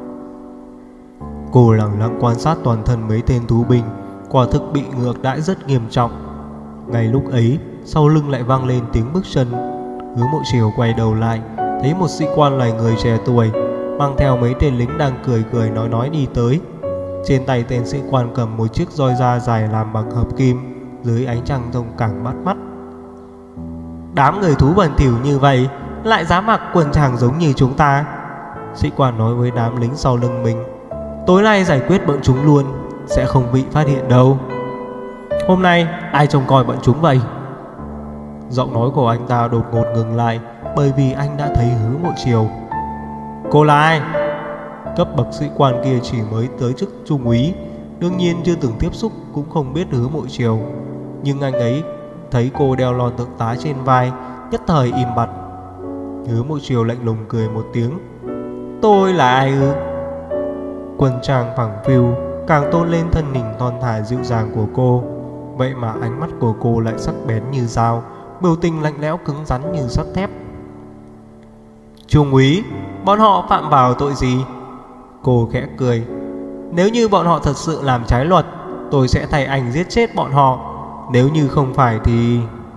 Cô lặng lặng quan sát toàn thân mấy tên thú binh, quả thực bị ngược đãi rất nghiêm trọng. Ngay lúc ấy, sau lưng lại vang lên tiếng bước chân. Hứa Mộ Triều quay đầu lại, thấy một sĩ quan loài người trẻ tuổi mang theo mấy tên lính đang cười cười nói nói đi tới. Trên tay tên sĩ quan cầm một chiếc roi da dài làm bằng hợp kim, dưới ánh trăng rồng càng bắt mắt. "Đám người thú bẩn thỉu như vậy lại dám mặc quần tràng giống như chúng ta," sĩ quan nói với đám lính sau lưng mình. "Tối nay giải quyết bọn chúng luôn, sẽ không bị phát hiện đâu. Hôm nay ai trông coi bọn chúng vậy?" Giọng nói của anh ta đột ngột ngừng lại, bởi vì anh đã thấy Hứa Mộ Triều. "Cô là ai?" Cấp bậc sĩ quan kia chỉ mới tới chức trung úy, đương nhiên chưa từng tiếp xúc, cũng không biết Hứa Mộ Triều. Nhưng anh ấy thấy cô đeo lon thượng tá trên vai, nhất thời im bặt. Hứa Mộ Triều lạnh lùng cười một tiếng: "Tôi là ai ư?" Quần trang phẳng phiu, càng tôn lên thân hình thon thả dịu dàng của cô. Vậy mà ánh mắt của cô lại sắc bén như dao, biểu tình lạnh lẽo cứng rắn như sắt thép. Trung úy, bọn họ phạm vào tội gì? Cô khẽ cười. Nếu như bọn họ thật sự làm trái luật, tôi sẽ thay anh giết chết bọn họ. Nếu như không phải thì...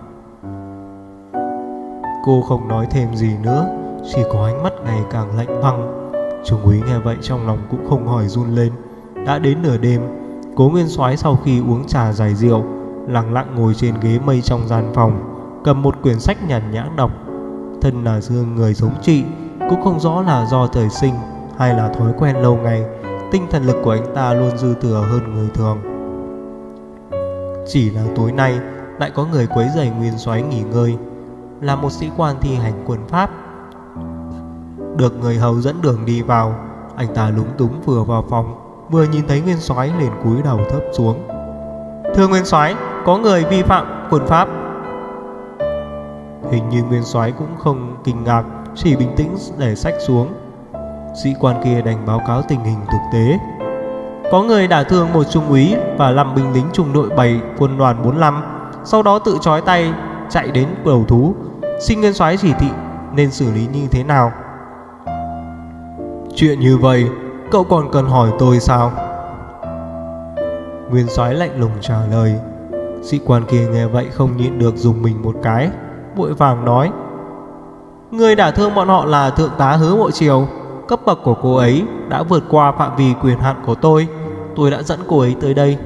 Cô không nói thêm gì nữa, chỉ có ánh mắt ngày càng lạnh băng. Trung úy nghe vậy trong lòng cũng không khỏi run lên. Đã đến nửa đêm, Cố Nguyên Soái sau khi uống trà giải rượu, lặng lặng ngồi trên ghế mây trong gian phòng, cầm một quyển sách nhàn nhã đọc. Thân là dương người giống chị, cũng không rõ là do trời sinh hay là thói quen lâu ngày, tinh thần lực của anh ta luôn dư thừa hơn người thường. Chỉ là tối nay lại có người quấy rầy Nguyên Soái nghỉ ngơi, là một sĩ quan thi hành quân pháp. Được người hầu dẫn đường đi vào, anh ta lúng túng vừa vào phòng, vừa nhìn thấy Nguyên Soái liền cúi đầu thấp xuống. Thưa Nguyên Soái, có người vi phạm quân pháp. Hình như Nguyên Soái cũng không kinh ngạc, chỉ bình tĩnh để sách xuống. Sĩ quan kia đành báo cáo tình hình thực tế. Có người đả thương một trung úy và năm binh lính trung đội bảy quân đoàn bốn mươi lăm, sau đó tự trói tay chạy đến đầu thú. Xin Nguyên Soái chỉ thị nên xử lý như thế nào? Chuyện như vậy cậu còn cần hỏi tôi sao? Nguyên Soái lạnh lùng trả lời. Sĩ quan kia nghe vậy không nhịn được dùng mình một cái, vội vàng nói: Người đả thương bọn họ là thượng tá Hứa Mộ Triều. Cấp bậc của cô ấy đã vượt qua phạm vi quyền hạn của tôi. Tôi đã dẫn cô ấy tới đây.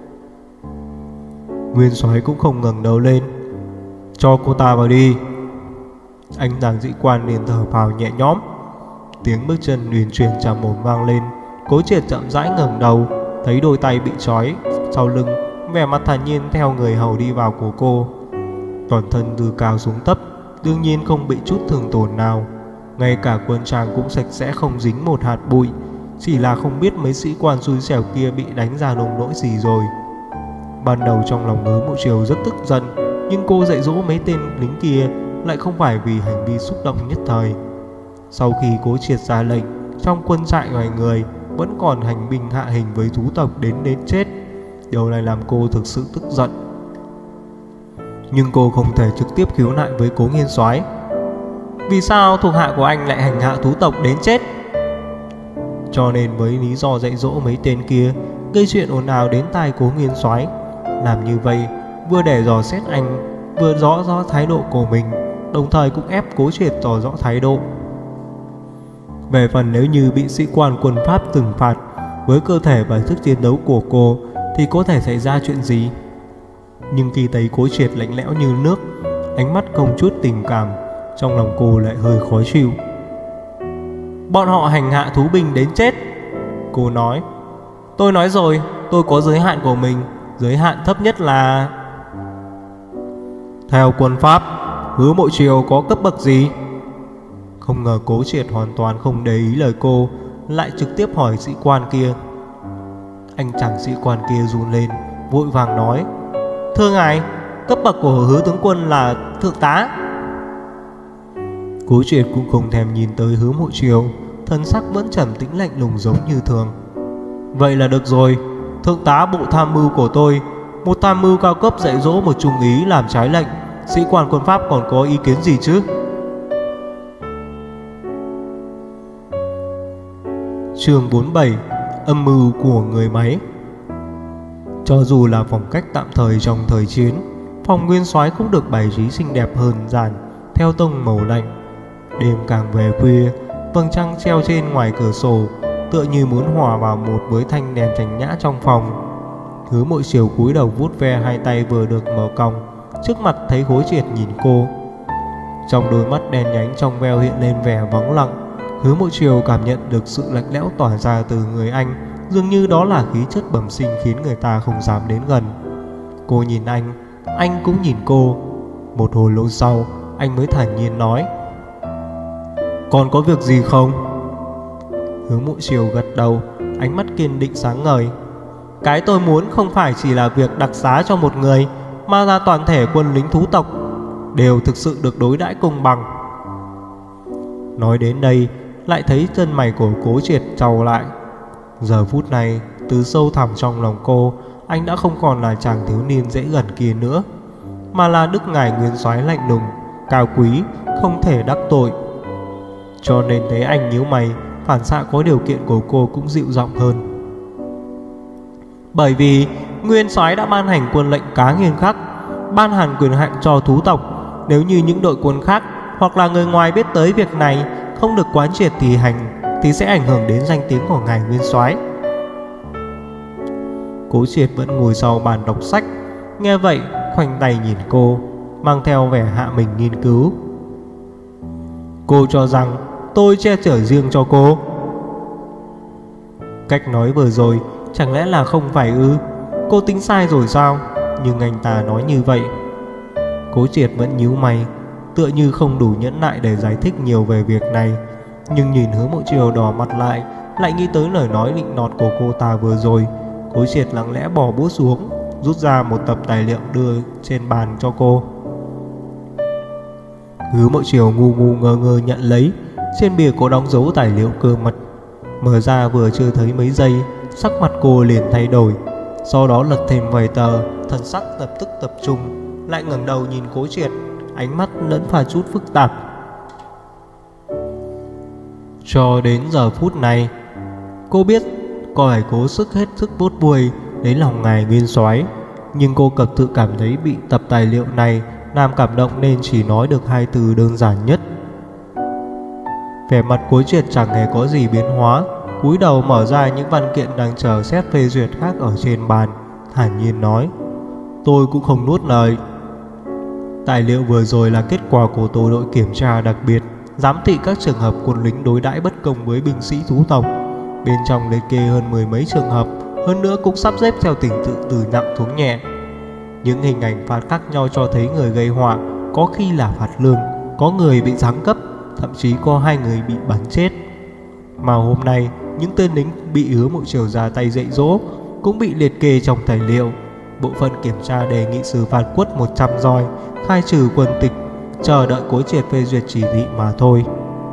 Nguyên Soái cũng không ngẩng đầu lên. Cho cô ta vào đi. Anh chàng sĩ quan liền thở phào nhẹ nhõm. Tiếng bước chân uyển chuyển trầm ổn vang lên. Cố Triệt chậm rãi ngẩng đầu, thấy đôi tay bị trói sau lưng, vẻ mặt thản nhiên theo người hầu đi vào của cô. Toàn thân từ cao xuống thấp, đương nhiên không bị chút thương tổn nào. Ngay cả quân trang cũng sạch sẽ không dính một hạt bụi. Chỉ là không biết mấy sĩ quan xui xẻo kia bị đánh ra nông nỗi gì rồi. Ban đầu trong lòng Hứa Mộ Triều rất tức giận, nhưng cô dạy dỗ mấy tên lính kia lại không phải vì hành vi xúc động nhất thời. Sau khi Cố Triệt ra lệnh, trong quân trại ngoài người vẫn còn hành binh hạ hình với thú tộc đến đến chết. Điều này làm cô thực sự tức giận. Nhưng cô không thể trực tiếp khiếu nại với Cố Nguyên Soái. Vì sao thuộc hạ của anh lại hành hạ thú tộc đến chết? Cho nên với lý do dạy dỗ mấy tên kia, gây chuyện ồn ào đến tai Cố Nguyên Soái. Làm như vậy vừa để dò xét anh, vừa rõ rõ thái độ của mình, đồng thời cũng ép Cố Triệt tỏ rõ thái độ. Về phần nếu như bị sĩ quan quân Pháp trừng phạt, với cơ thể và sức chiến đấu của cô thì có thể xảy ra chuyện gì? Nhưng khi thấy Cố Triệt lạnh lẽo như nước, ánh mắt không chút tình cảm, trong lòng cô lại hơi khó chịu. Bọn họ hành hạ thú binh đến chết. Cô nói: Tôi nói rồi, tôi có giới hạn của mình. Giới hạn thấp nhất là... Theo quân Pháp, Hứa Mộ Triều có cấp bậc gì? Không ngờ Cố Triệt hoàn toàn không để ý lời cô, lại trực tiếp hỏi sĩ quan kia. Anh chàng sĩ quan kia run lên, vội vàng nói: Thưa ngài, cấp bậc của Hứa tướng quân là thượng tá. Cố Triệt cũng không thèm nhìn tới Hứa Mộ Triều, thân sắc vẫn trầm tĩnh lạnh lùng giống như thường. Vậy là được rồi, thượng tá bộ tham mưu của tôi, một tham mưu cao cấp dạy dỗ một trung úy làm trái lệnh, sĩ quan quân Pháp còn có ý kiến gì chứ? Chương bốn mươi bảy. Âm mưu của người máy. Cho dù là phong cách tạm thời trong thời chiến, phòng Nguyên Soái cũng được bày trí xinh đẹp hơn giản, theo tông màu lạnh. Đêm càng về khuya, vầng trăng treo trên ngoài cửa sổ tựa như muốn hòa vào một với thanh đèn trành nhã trong phòng. Hứa Mộ Triều cúi đầu vuốt ve hai tay vừa được mở cong, trước mặt thấy Cố Triệt nhìn cô. Trong đôi mắt đen nhánh trong veo hiện lên vẻ vắng lặng. Hứa Mộ Triều cảm nhận được sự lạnh lẽo tỏa ra từ người anh, dường như đó là khí chất bẩm sinh khiến người ta không dám đến gần. Cô nhìn anh, anh cũng nhìn cô. Một hồi lâu sau, anh mới thản nhiên nói: Còn có việc gì không? Hứa Mộ Triều gật đầu, ánh mắt kiên định sáng ngời. Cái tôi muốn không phải chỉ là việc đặc xá cho một người, mà là toàn thể quân lính thú tộc đều thực sự được đối đãi công bằng. Nói đến đây, lại thấy chân mày của Cố Triệt trao lại. Giờ phút này, từ sâu thẳm trong lòng cô, anh đã không còn là chàng thiếu niên dễ gần kia nữa, mà là đức ngài nguyên soái lạnh lùng, cao quý, không thể đắc tội. Cho nên thấy anh nhíu mày, phản xạ có điều kiện của cô cũng dịu giọng hơn. Bởi vì nguyên soái đã ban hành quân lệnh cá nghiêm khắc, ban hành quyền hạn cho thú tộc. Nếu như những đội quân khác hoặc là người ngoài biết tới việc này không được quán triệt thi hành, thì sẽ ảnh hưởng đến danh tiếng của ngài nguyên soái. Cố Triệt vẫn ngồi sau bàn đọc sách, nghe vậy khoanh tay nhìn cô, mang theo vẻ hạ mình nghiên cứu. Cô cho rằng tôi che chở riêng cho cô. Cách nói vừa rồi chẳng lẽ là không phải ư? Cô tính sai rồi sao? Nhưng anh ta nói như vậy. Cố Triệt vẫn nhíu mày, tựa như không đủ nhẫn nại để giải thích nhiều về việc này. Nhưng nhìn Hứa Mộ Chiều đỏ mặt lại, lại nghĩ tới lời nói nịnh nọt của cô ta vừa rồi. Cố Triệt lặng lẽ bỏ bút xuống, rút ra một tập tài liệu đưa trên bàn cho cô. Hứa Mộ Chiều ngu ngu ngơ ngơ nhận lấy. Trên bìa có đóng dấu tài liệu cơ mật. Mở ra vừa chưa thấy mấy giây, sắc mặt cô liền thay đổi. Sau đó lật thêm vài tờ, thần sắc lập tức tập trung, lại ngẩng đầu nhìn Cố Triệt, ánh mắt lẫn pha chút phức tạp. Cho đến giờ phút này, cô biết cô phải cố sức hết sức vuốt buôi lấy lòng ngài nguyên soái, nhưng cô cập tự cảm thấy bị tập tài liệu này làm cảm động nên chỉ nói được hai từ đơn giản nhất. Vẻ mặt Cố Triệt chẳng hề có gì biến hóa, cúi đầu mở ra những văn kiện đang chờ xét phê duyệt khác ở trên bàn, thản nhiên nói: Tôi cũng không nuốt lời. Tài liệu vừa rồi là kết quả của tổ đội kiểm tra đặc biệt, giám thị các trường hợp quân lính đối đãi bất công với binh sĩ thú tộc. Bên trong liệt kê hơn mười mấy trường hợp, hơn nữa cũng sắp xếp theo trình tự từ nặng xuống nhẹ. Những hình ảnh phạt khác nhau cho thấy người gây họa có khi là phạt lương, có người bị giáng cấp, thậm chí có hai người bị bắn chết. Mà hôm nay, những tên lính bị Hứa Mộ Chiều ra tay dạy dỗ cũng bị liệt kê trong tài liệu. Bộ phận kiểm tra đề nghị xử phạt quất một trăm roi, khai trừ quân tịch, chờ đợi Cố Triệt phê duyệt chỉ thị mà thôi.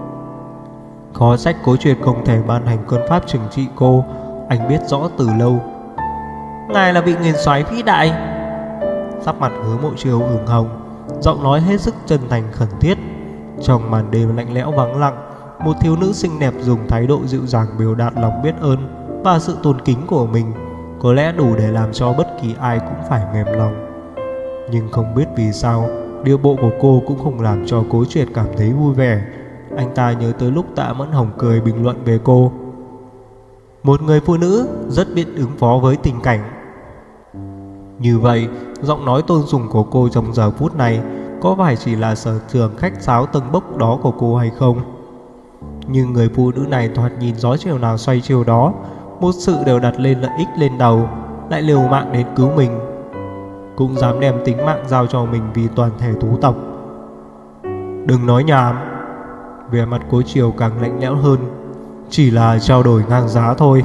Khó trách Cố Triệt không thể ban hành quân pháp trừng trị cô, anh biết rõ từ lâu. Ngài là vị nguyên soái vĩ đại. Sắc mặt Hứa Mộ Chiều ửng hồng, giọng nói hết sức chân thành khẩn thiết. Trong màn đêm lạnh lẽo vắng lặng, một thiếu nữ xinh đẹp dùng thái độ dịu dàng biểu đạt lòng biết ơn và sự tôn kính của mình, có lẽ đủ để làm cho bất kỳ ai cũng phải mềm lòng. Nhưng không biết vì sao, điệu bộ của cô cũng không làm cho Cố Triệt cảm thấy vui vẻ. Anh ta nhớ tới lúc Tạ Mẫn Hồng cười bình luận về cô: một người phụ nữ rất biết ứng phó với tình cảnh. Như vậy, giọng nói tôn sùng của cô trong giờ phút này có phải chỉ là sở trường khách sáo tâng bốc đó của cô hay không? Nhưng người phụ nữ này thoạt nhìn gió chiều nào xoay chiều đó, một sự đều đặt lên lợi ích lên đầu, lại liều mạng đến cứu mình, cũng dám đem tính mạng giao cho mình vì toàn thể thú tộc. Đừng nói nhảm. Vẻ mặt Cố Triều càng lạnh lẽo hơn. Chỉ là trao đổi ngang giá thôi.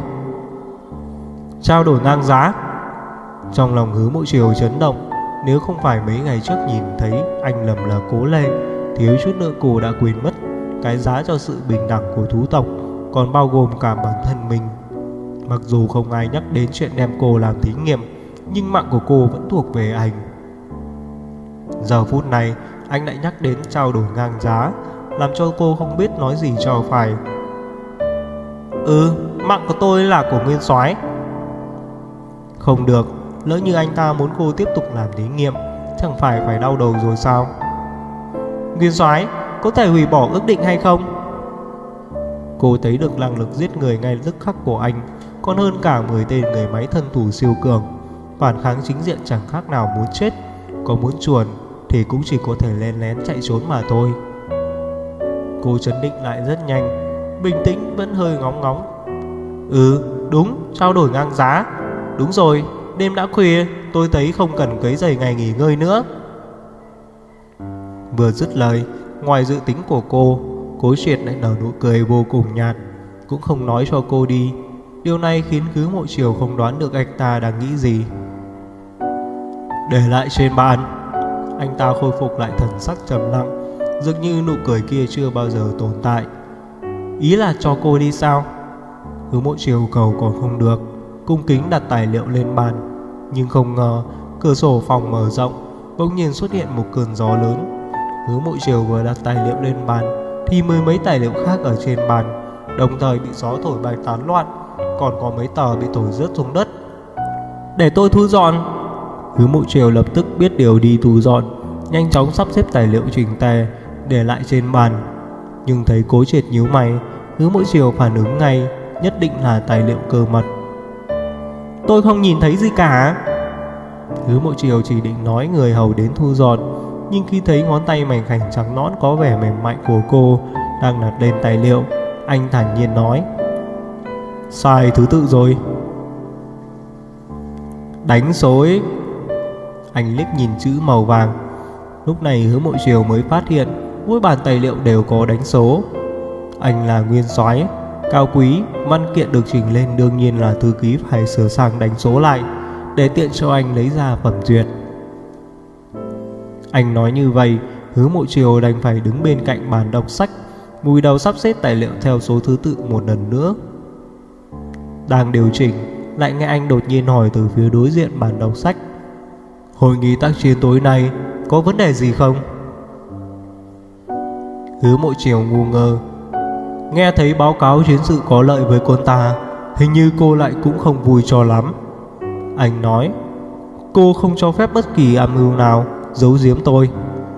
Trao đổi ngang giá? Trong lòng Hứa Mộ Triều chấn động. Nếu không phải mấy ngày trước nhìn thấy anh lầm là Cố Lê, thiếu chút nữa cô đã quên mất cái giá cho sự bình đẳng của thú tộc còn bao gồm cả bản thân mình. Mặc dù không ai nhắc đến chuyện đem cô làm thí nghiệm, nhưng mạng của cô vẫn thuộc về anh. Giờ phút này anh lại nhắc đến trao đổi ngang giá, làm cho cô không biết nói gì cho phải. Ừ, mạng của tôi là của nguyên soái. Không được, lỡ như anh ta muốn cô tiếp tục làm thí nghiệm, chẳng phải phải đau đầu rồi sao? Nguyên soái, có thể hủy bỏ ước định hay không? Cô thấy được năng lực giết người ngay tức khắc của anh còn hơn cả mười tên người máy thân thủ siêu cường. Phản kháng chính diện chẳng khác nào muốn chết. Có muốn chuồn thì cũng chỉ có thể len lén chạy trốn mà thôi. Cô trấn định lại rất nhanh, bình tĩnh vẫn hơi ngóng ngóng. Ừ, đúng, trao đổi ngang giá. Đúng rồi, đêm đã khuya, tôi thấy không cần quấy rầy ngày nghỉ ngơi nữa. Vừa dứt lời, ngoài dự tính của cô, Cố Triệt lại nở nụ cười vô cùng nhạt, cũng không nói cho cô đi. Điều này khiến Hứa Mộ Chiều không đoán được anh ta đang nghĩ gì. Để lại trên bàn. Anh ta khôi phục lại thần sắc trầm lặng, dường như nụ cười kia chưa bao giờ tồn tại. Ý là cho cô đi sao? Hứa Mộ Chiều cầu còn không được. cung kính đặt tài liệu lên bàn. Nhưng không ngờ cửa sổ phòng mở rộng, bỗng nhiên xuất hiện một cơn gió lớn. Hứa Mộ Chiều vừa đặt tài liệu lên bàn thì mười mấy tài liệu khác ở trên bàn đồng thời bị gió thổi bay tán loạn, còn có mấy tờ bị thổi rớt xuống đất. Để tôi thu dọn. Hứa Mộ Chiều lập tức biết điều đi thu dọn, nhanh chóng sắp xếp tài liệu chỉnh tề để lại trên bàn. Nhưng thấy Cố Triệt nhíu mày, Hứa Mộ Chiều phản ứng ngay, nhất định là tài liệu cơ mật. Tôi không nhìn thấy gì cả. Hứa Mộ Chiều chỉ định nói người hầu đến thu dọn, nhưng khi thấy ngón tay mảnh khảnh trắng nõn có vẻ mềm mại của cô đang đặt lên tài liệu, anh thản nhiên nói: Sai thứ tự rồi. Đánh số ấy. Anh liếc nhìn chữ màu vàng. Lúc này Hứa Mộ Chiều mới phát hiện mỗi bản tài liệu đều có đánh số. Anh là nguyên soái cao quý, văn kiện được trình lên đương nhiên là thư ký phải sửa sang đánh số lại để tiện cho anh lấy ra phẩm duyệt. Anh nói như vậy, Hứa Mộ Chiều đành phải đứng bên cạnh bàn đọc sách, vùi đầu sắp xếp tài liệu theo số thứ tự một lần nữa. Đang điều chỉnh, lại nghe anh đột nhiên hỏi từ phía đối diện bàn đọc sách: Hội nghị tác chiến tối nay có vấn đề gì không? Hứa Mộ Chiều ngu ngơ. Nghe thấy báo cáo chiến sự có lợi với con ta, hình như cô lại cũng không vui cho lắm. Anh nói: Cô không cho phép bất kỳ âm mưu nào giấu giếm tôi.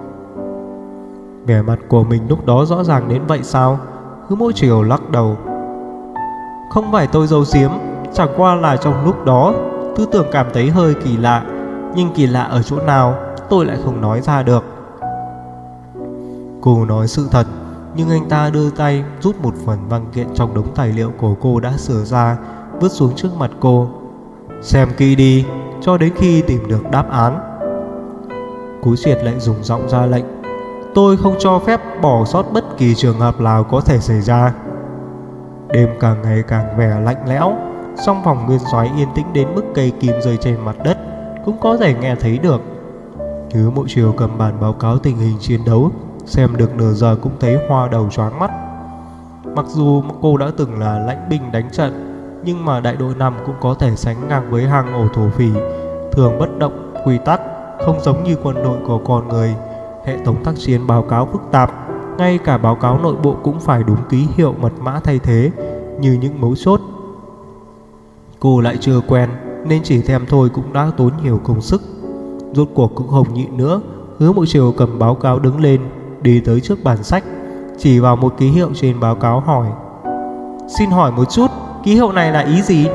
Vẻ mặt của mình lúc đó rõ ràng đến vậy sao? Hứa Mộ Chiều lắc đầu. Không phải tôi giấu giếm, chẳng qua là trong lúc đó tư tưởng cảm thấy hơi kỳ lạ. Nhưng kỳ lạ ở chỗ nào tôi lại không nói ra được. Cô nói sự thật, nhưng anh ta đưa tay rút một phần văn kiện trong đống tài liệu của cô đã sửa ra, vứt xuống trước mặt cô. Xem kỹ đi, cho đến khi tìm được đáp án. Cố Triệt lại dùng giọng ra lệnh: Tôi không cho phép bỏ sót bất kỳ trường hợp nào có thể xảy ra. Đêm càng ngày càng vẻ lạnh lẽo, trong phòng nguyên soái yên tĩnh đến mức cây kim rơi trên mặt đất cũng có thể nghe thấy được. Hứa Mộ Chiều cầm bản báo cáo tình hình chiến đấu, xem được nửa giờ cũng thấy hoa đầu choáng mắt. Mặc dù cô đã từng là lãnh binh đánh trận, nhưng mà đại đội năm cũng có thể sánh ngang với hang ổ thổ phỉ, thường bất động quy tắc, không giống như quân đội của con người. Hệ thống tác chiến báo cáo phức tạp, ngay cả báo cáo nội bộ cũng phải đúng ký hiệu mật mã thay thế như những mấu chốt. Cô lại chưa quen nên chỉ thèm thôi cũng đã tốn nhiều công sức. Rốt cuộc cũng không nhịn nữa, Hứa Mộ Chiều cầm báo cáo đứng lên, đi tới trước bàn sách, chỉ vào một ký hiệu trên báo cáo hỏi: Xin hỏi một chút, ký hiệu này là ý gì?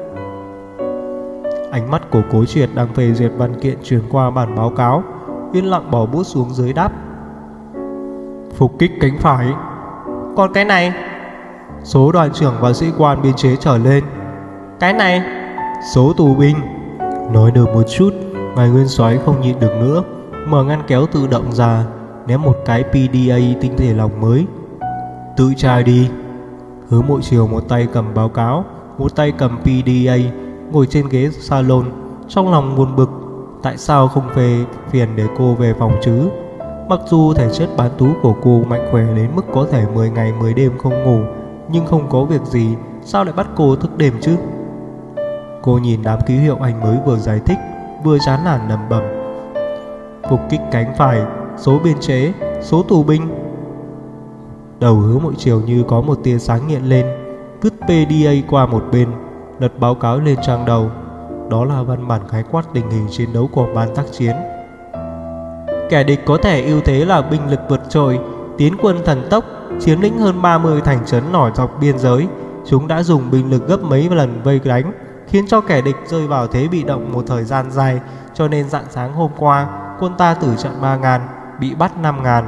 Ánh mắt của Cố Triệt đang phê duyệt văn kiện chuyển qua bản báo cáo, yên lặng bỏ bút xuống dưới đáp: Phục kích cánh phải. Còn cái này? Số đoàn trưởng và sĩ quan biên chế trở lên. Cái này? Số tù binh. Nói được một chút, ngài nguyên soái không nhịn được nữa, mở ngăn kéo tự động ra, ném một cái pê đê a tinh thể lỏng mới. Tự tra đi. Hứa Mộ Chiều một tay cầm báo cáo, một tay cầm pê đê a, ngồi trên ghế salon, trong lòng buồn bực. Tại sao không phê phiền để cô về phòng chứ? Mặc dù thể chất bán tú của cô mạnh khỏe đến mức có thể mười ngày mười đêm không ngủ, nhưng không có việc gì, sao lại bắt cô thức đêm chứ? Cô nhìn đám ký hiệu anh mới vừa giải thích, vừa chán nản lẩm bẩm: Phục kích cánh phải, số biên chế, số tù binh. Đầu Hứa Mộ Chiều như có một tia sáng hiện lên, vứt pê đê a qua một bên, lật báo cáo lên trang đầu. Đó là văn bản khái quát tình hình chiến đấu của ban tác chiến. Kẻ địch có thể ưu thế là binh lực vượt trội, tiến quân thần tốc, chiếm lĩnh hơn ba mươi thành trấn nổi dọc biên giới. Chúng đã dùng binh lực gấp mấy lần vây đánh, khiến cho kẻ địch rơi vào thế bị động một thời gian dài. Cho nên rạng sáng hôm qua, quân ta tử trận ba ngàn, bị bắt năm ngàn.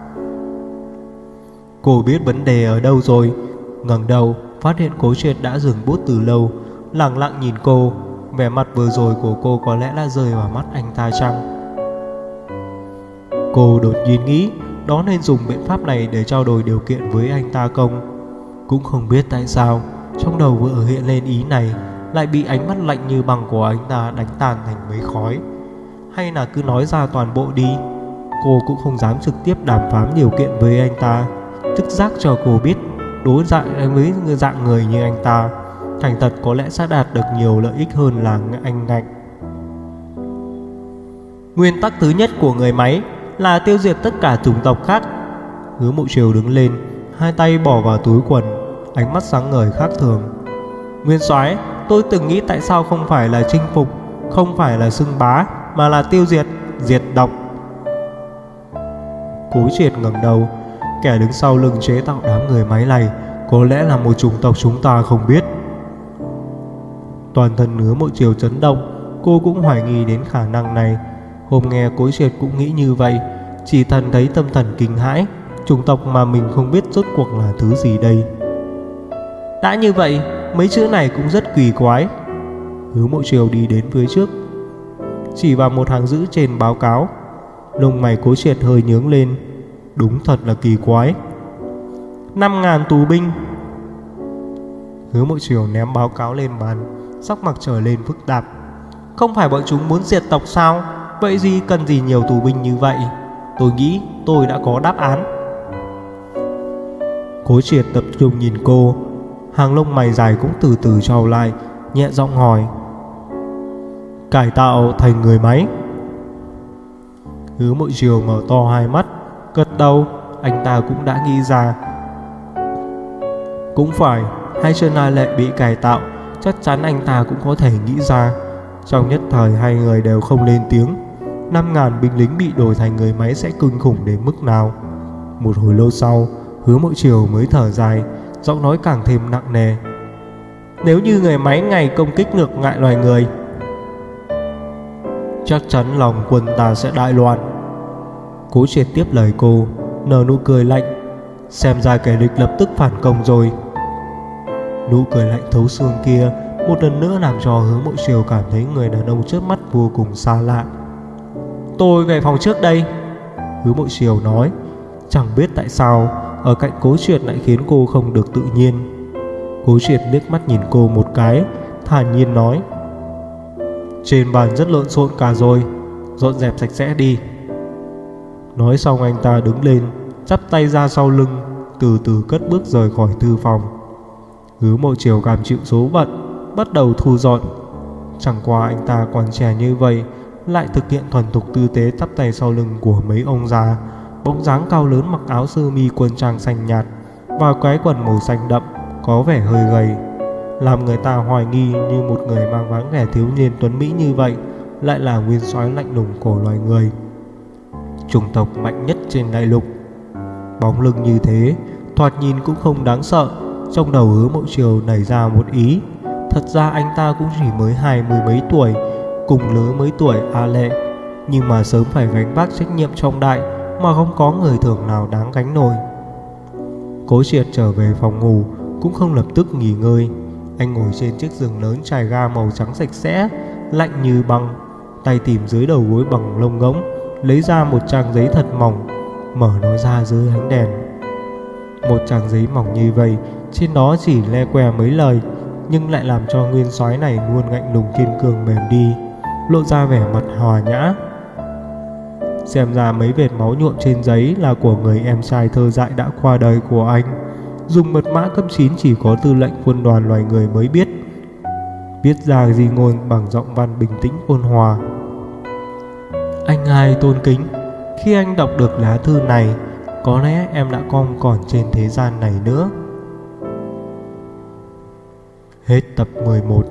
Cô biết vấn đề ở đâu rồi. Ngẩng đầu phát hiện Cố Triệt đã dừng bút từ lâu, lặng lặng nhìn cô. Vẻ mặt vừa rồi của cô có lẽ đã rơi vào mắt anh ta chăng? Cô đột nhiên nghĩ đó nên dùng biện pháp này để trao đổi điều kiện với anh ta không. Cũng không biết tại sao trong đầu vừa hiện lên ý này, lại bị ánh mắt lạnh như băng của anh ta đánh tan thành mấy khói. Hay là cứ nói ra toàn bộ đi. Cô cũng không dám trực tiếp đàm phán điều kiện với anh ta. Trực giác cho cô biết đối dạng với dạng người như anh ta, thành thật có lẽ sẽ đạt được nhiều lợi ích hơn là anh ngạnh. Nguyên tắc thứ nhất của người máy là tiêu diệt tất cả chủng tộc khác. Hứa Mộ Triều đứng lên, hai tay bỏ vào túi quần, ánh mắt sáng ngời khác thường. Nguyên soái, tôi từng nghĩ tại sao không phải là chinh phục, không phải là xưng bá, mà là tiêu diệt, diệt độc. Cố Triệt ngẩng đầu, kẻ đứng sau lưng chế tạo đám người máy này có lẽ là một chủng tộc chúng ta không biết. Toàn thân Hứa Mộ Triều chấn động, cô cũng hoài nghi đến khả năng này. Hôm nghe Cố Triệt cũng nghĩ như vậy, chỉ thần thấy tâm thần kinh hãi. Chủng tộc mà mình không biết rốt cuộc là thứ gì đây? Đã như vậy, mấy chữ này cũng rất kỳ quái. Hứa Mộ Triều đi đến phía trước, chỉ vào một hàng chữ trên báo cáo. Lông mày Cố Triệt hơi nhướng lên. Đúng thật là kỳ quái. Năm ngàn tù binh. Hứa Mộ Triều ném báo cáo lên bàn, sắc mặt trở lên phức tạp. Không phải bọn chúng muốn diệt tộc sao? Vậy gì cần gì nhiều tù binh như vậy? Tôi nghĩ tôi đã có đáp án. Cố Triệt tập trung nhìn cô, hàng lông mày dài cũng từ từ trao lại, nhẹ giọng hỏi. Cải tạo thành người máy. Hứa Mộ Triều mở to hai mắt, gật đầu. Anh ta cũng đã nghĩ ra. Cũng phải, hai chân A Lệ bị cải tạo, chắc chắn anh ta cũng có thể nghĩ ra. Trong nhất thời hai người đều không lên tiếng. Năm ngàn binh lính bị đổi thành người máy sẽ kinh khủng đến mức nào? Một hồi lâu sau, Hứa Mộ Triều mới thở dài, giọng nói càng thêm nặng nề. Nếu như người máy ngày công kích ngược lại loài người, chắc chắn lòng quân ta sẽ đại loạn. Cố Triệt tiếp lời cô, nở nụ cười lạnh. Xem ra kẻ địch lập tức phản công rồi. Nụ cười lạnh thấu xương kia một lần nữa làm cho Hứa Mộ Triều cảm thấy người đàn ông trước mắt vô cùng xa lạ. Tôi về phòng trước đây, Hứa Mộ Triều nói. Chẳng biết tại sao ở cạnh Cố Triệt lại khiến cô không được tự nhiên. Cố Triệt liếc mắt nhìn cô một cái, thản nhiên nói. Trên bàn rất lộn xộn cả rồi, dọn dẹp sạch sẽ đi. Nói xong anh ta đứng lên, chắp tay ra sau lưng, từ từ cất bước rời khỏi thư phòng. Hứa Mộ Triều cảm chịu số phận, bắt đầu thu dọn. Chẳng qua anh ta còn trẻ như vậy, lại thực hiện thuần thục tư thế chắp tay sau lưng của mấy ông già. Bóng dáng cao lớn mặc áo sơ mi quân trang xanh nhạt và cái quần màu xanh đậm, có vẻ hơi gầy, làm người ta hoài nghi như một người mang dáng vẻ thiếu niên tuấn mỹ như vậy lại là nguyên soái lạnh lùng của loài người, chủng tộc mạnh nhất trên đại lục. Bóng lưng như thế thoạt nhìn cũng không đáng sợ. Trong đầu Hứa Mộ Triều nảy ra một ý. Thật ra anh ta cũng chỉ mới hai mươi mấy tuổi, cùng lứa mấy tuổi A Lệ, nhưng mà sớm phải gánh vác trách nhiệm trọng đại mà không có người thường nào đáng gánh nổi. Cố Triệt trở về phòng ngủ cũng không lập tức nghỉ ngơi. Anh ngồi trên chiếc giường lớn trải ga màu trắng sạch sẽ, lạnh như băng, tay tìm dưới đầu gối bằng lông ngỗng, lấy ra một trang giấy thật mỏng, mở nó ra dưới ánh đèn. Một trang giấy mỏng như vậy, trên đó chỉ le que mấy lời, nhưng lại làm cho nguyên soái này luôn ngạnh lùng kiên cường mềm đi, lộ ra vẻ mặt hòa nhã. Xem ra mấy vệt máu nhuộm trên giấy là của người em trai thơ dại đã qua đời của anh. Dùng mật mã cấp chín chỉ có tư lệnh quân đoàn loài người mới biết. Viết ra di ngôn bằng giọng văn bình tĩnh ôn hòa. Anh hai tôn kính, khi anh đọc được lá thư này, có lẽ em đã không còn trên thế gian này nữa. Hết tập mười một.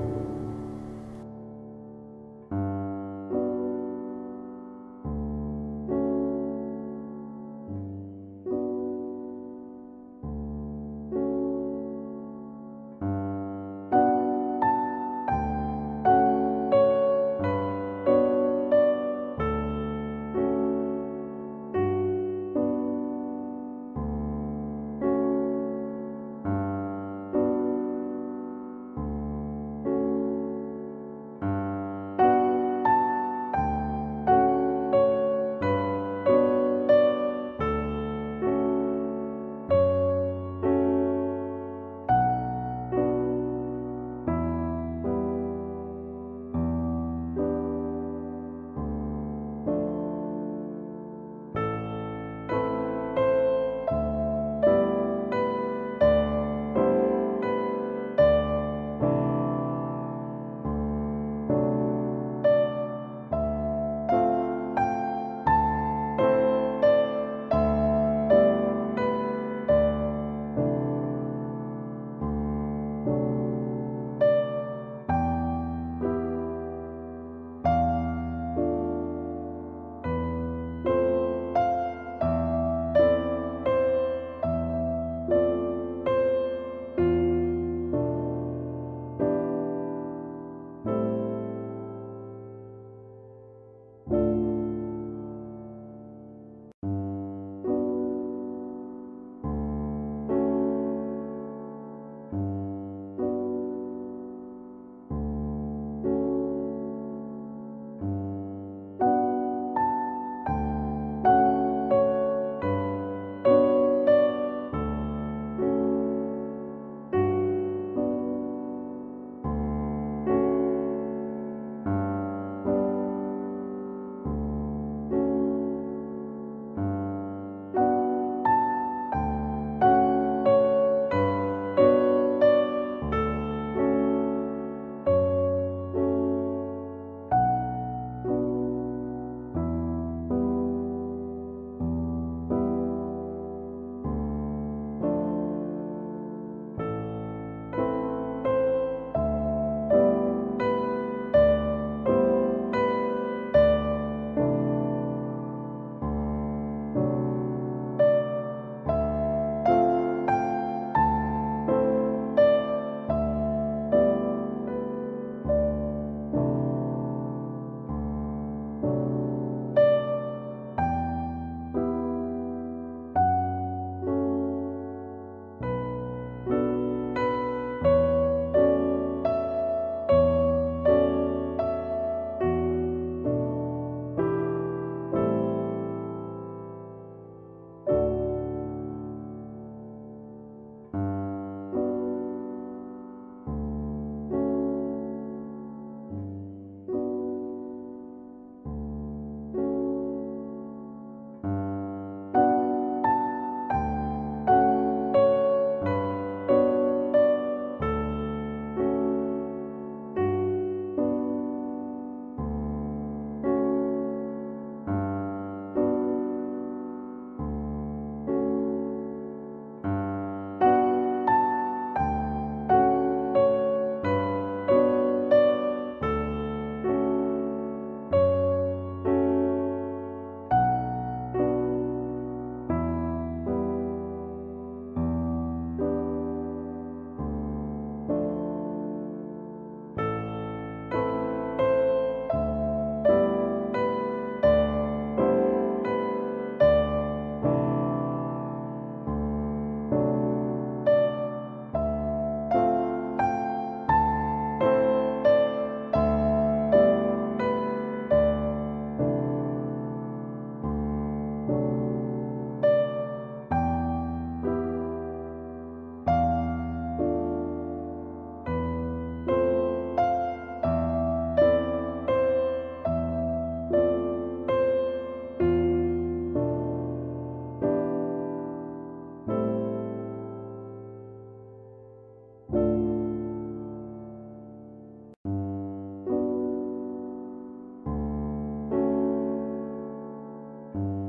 Thank you.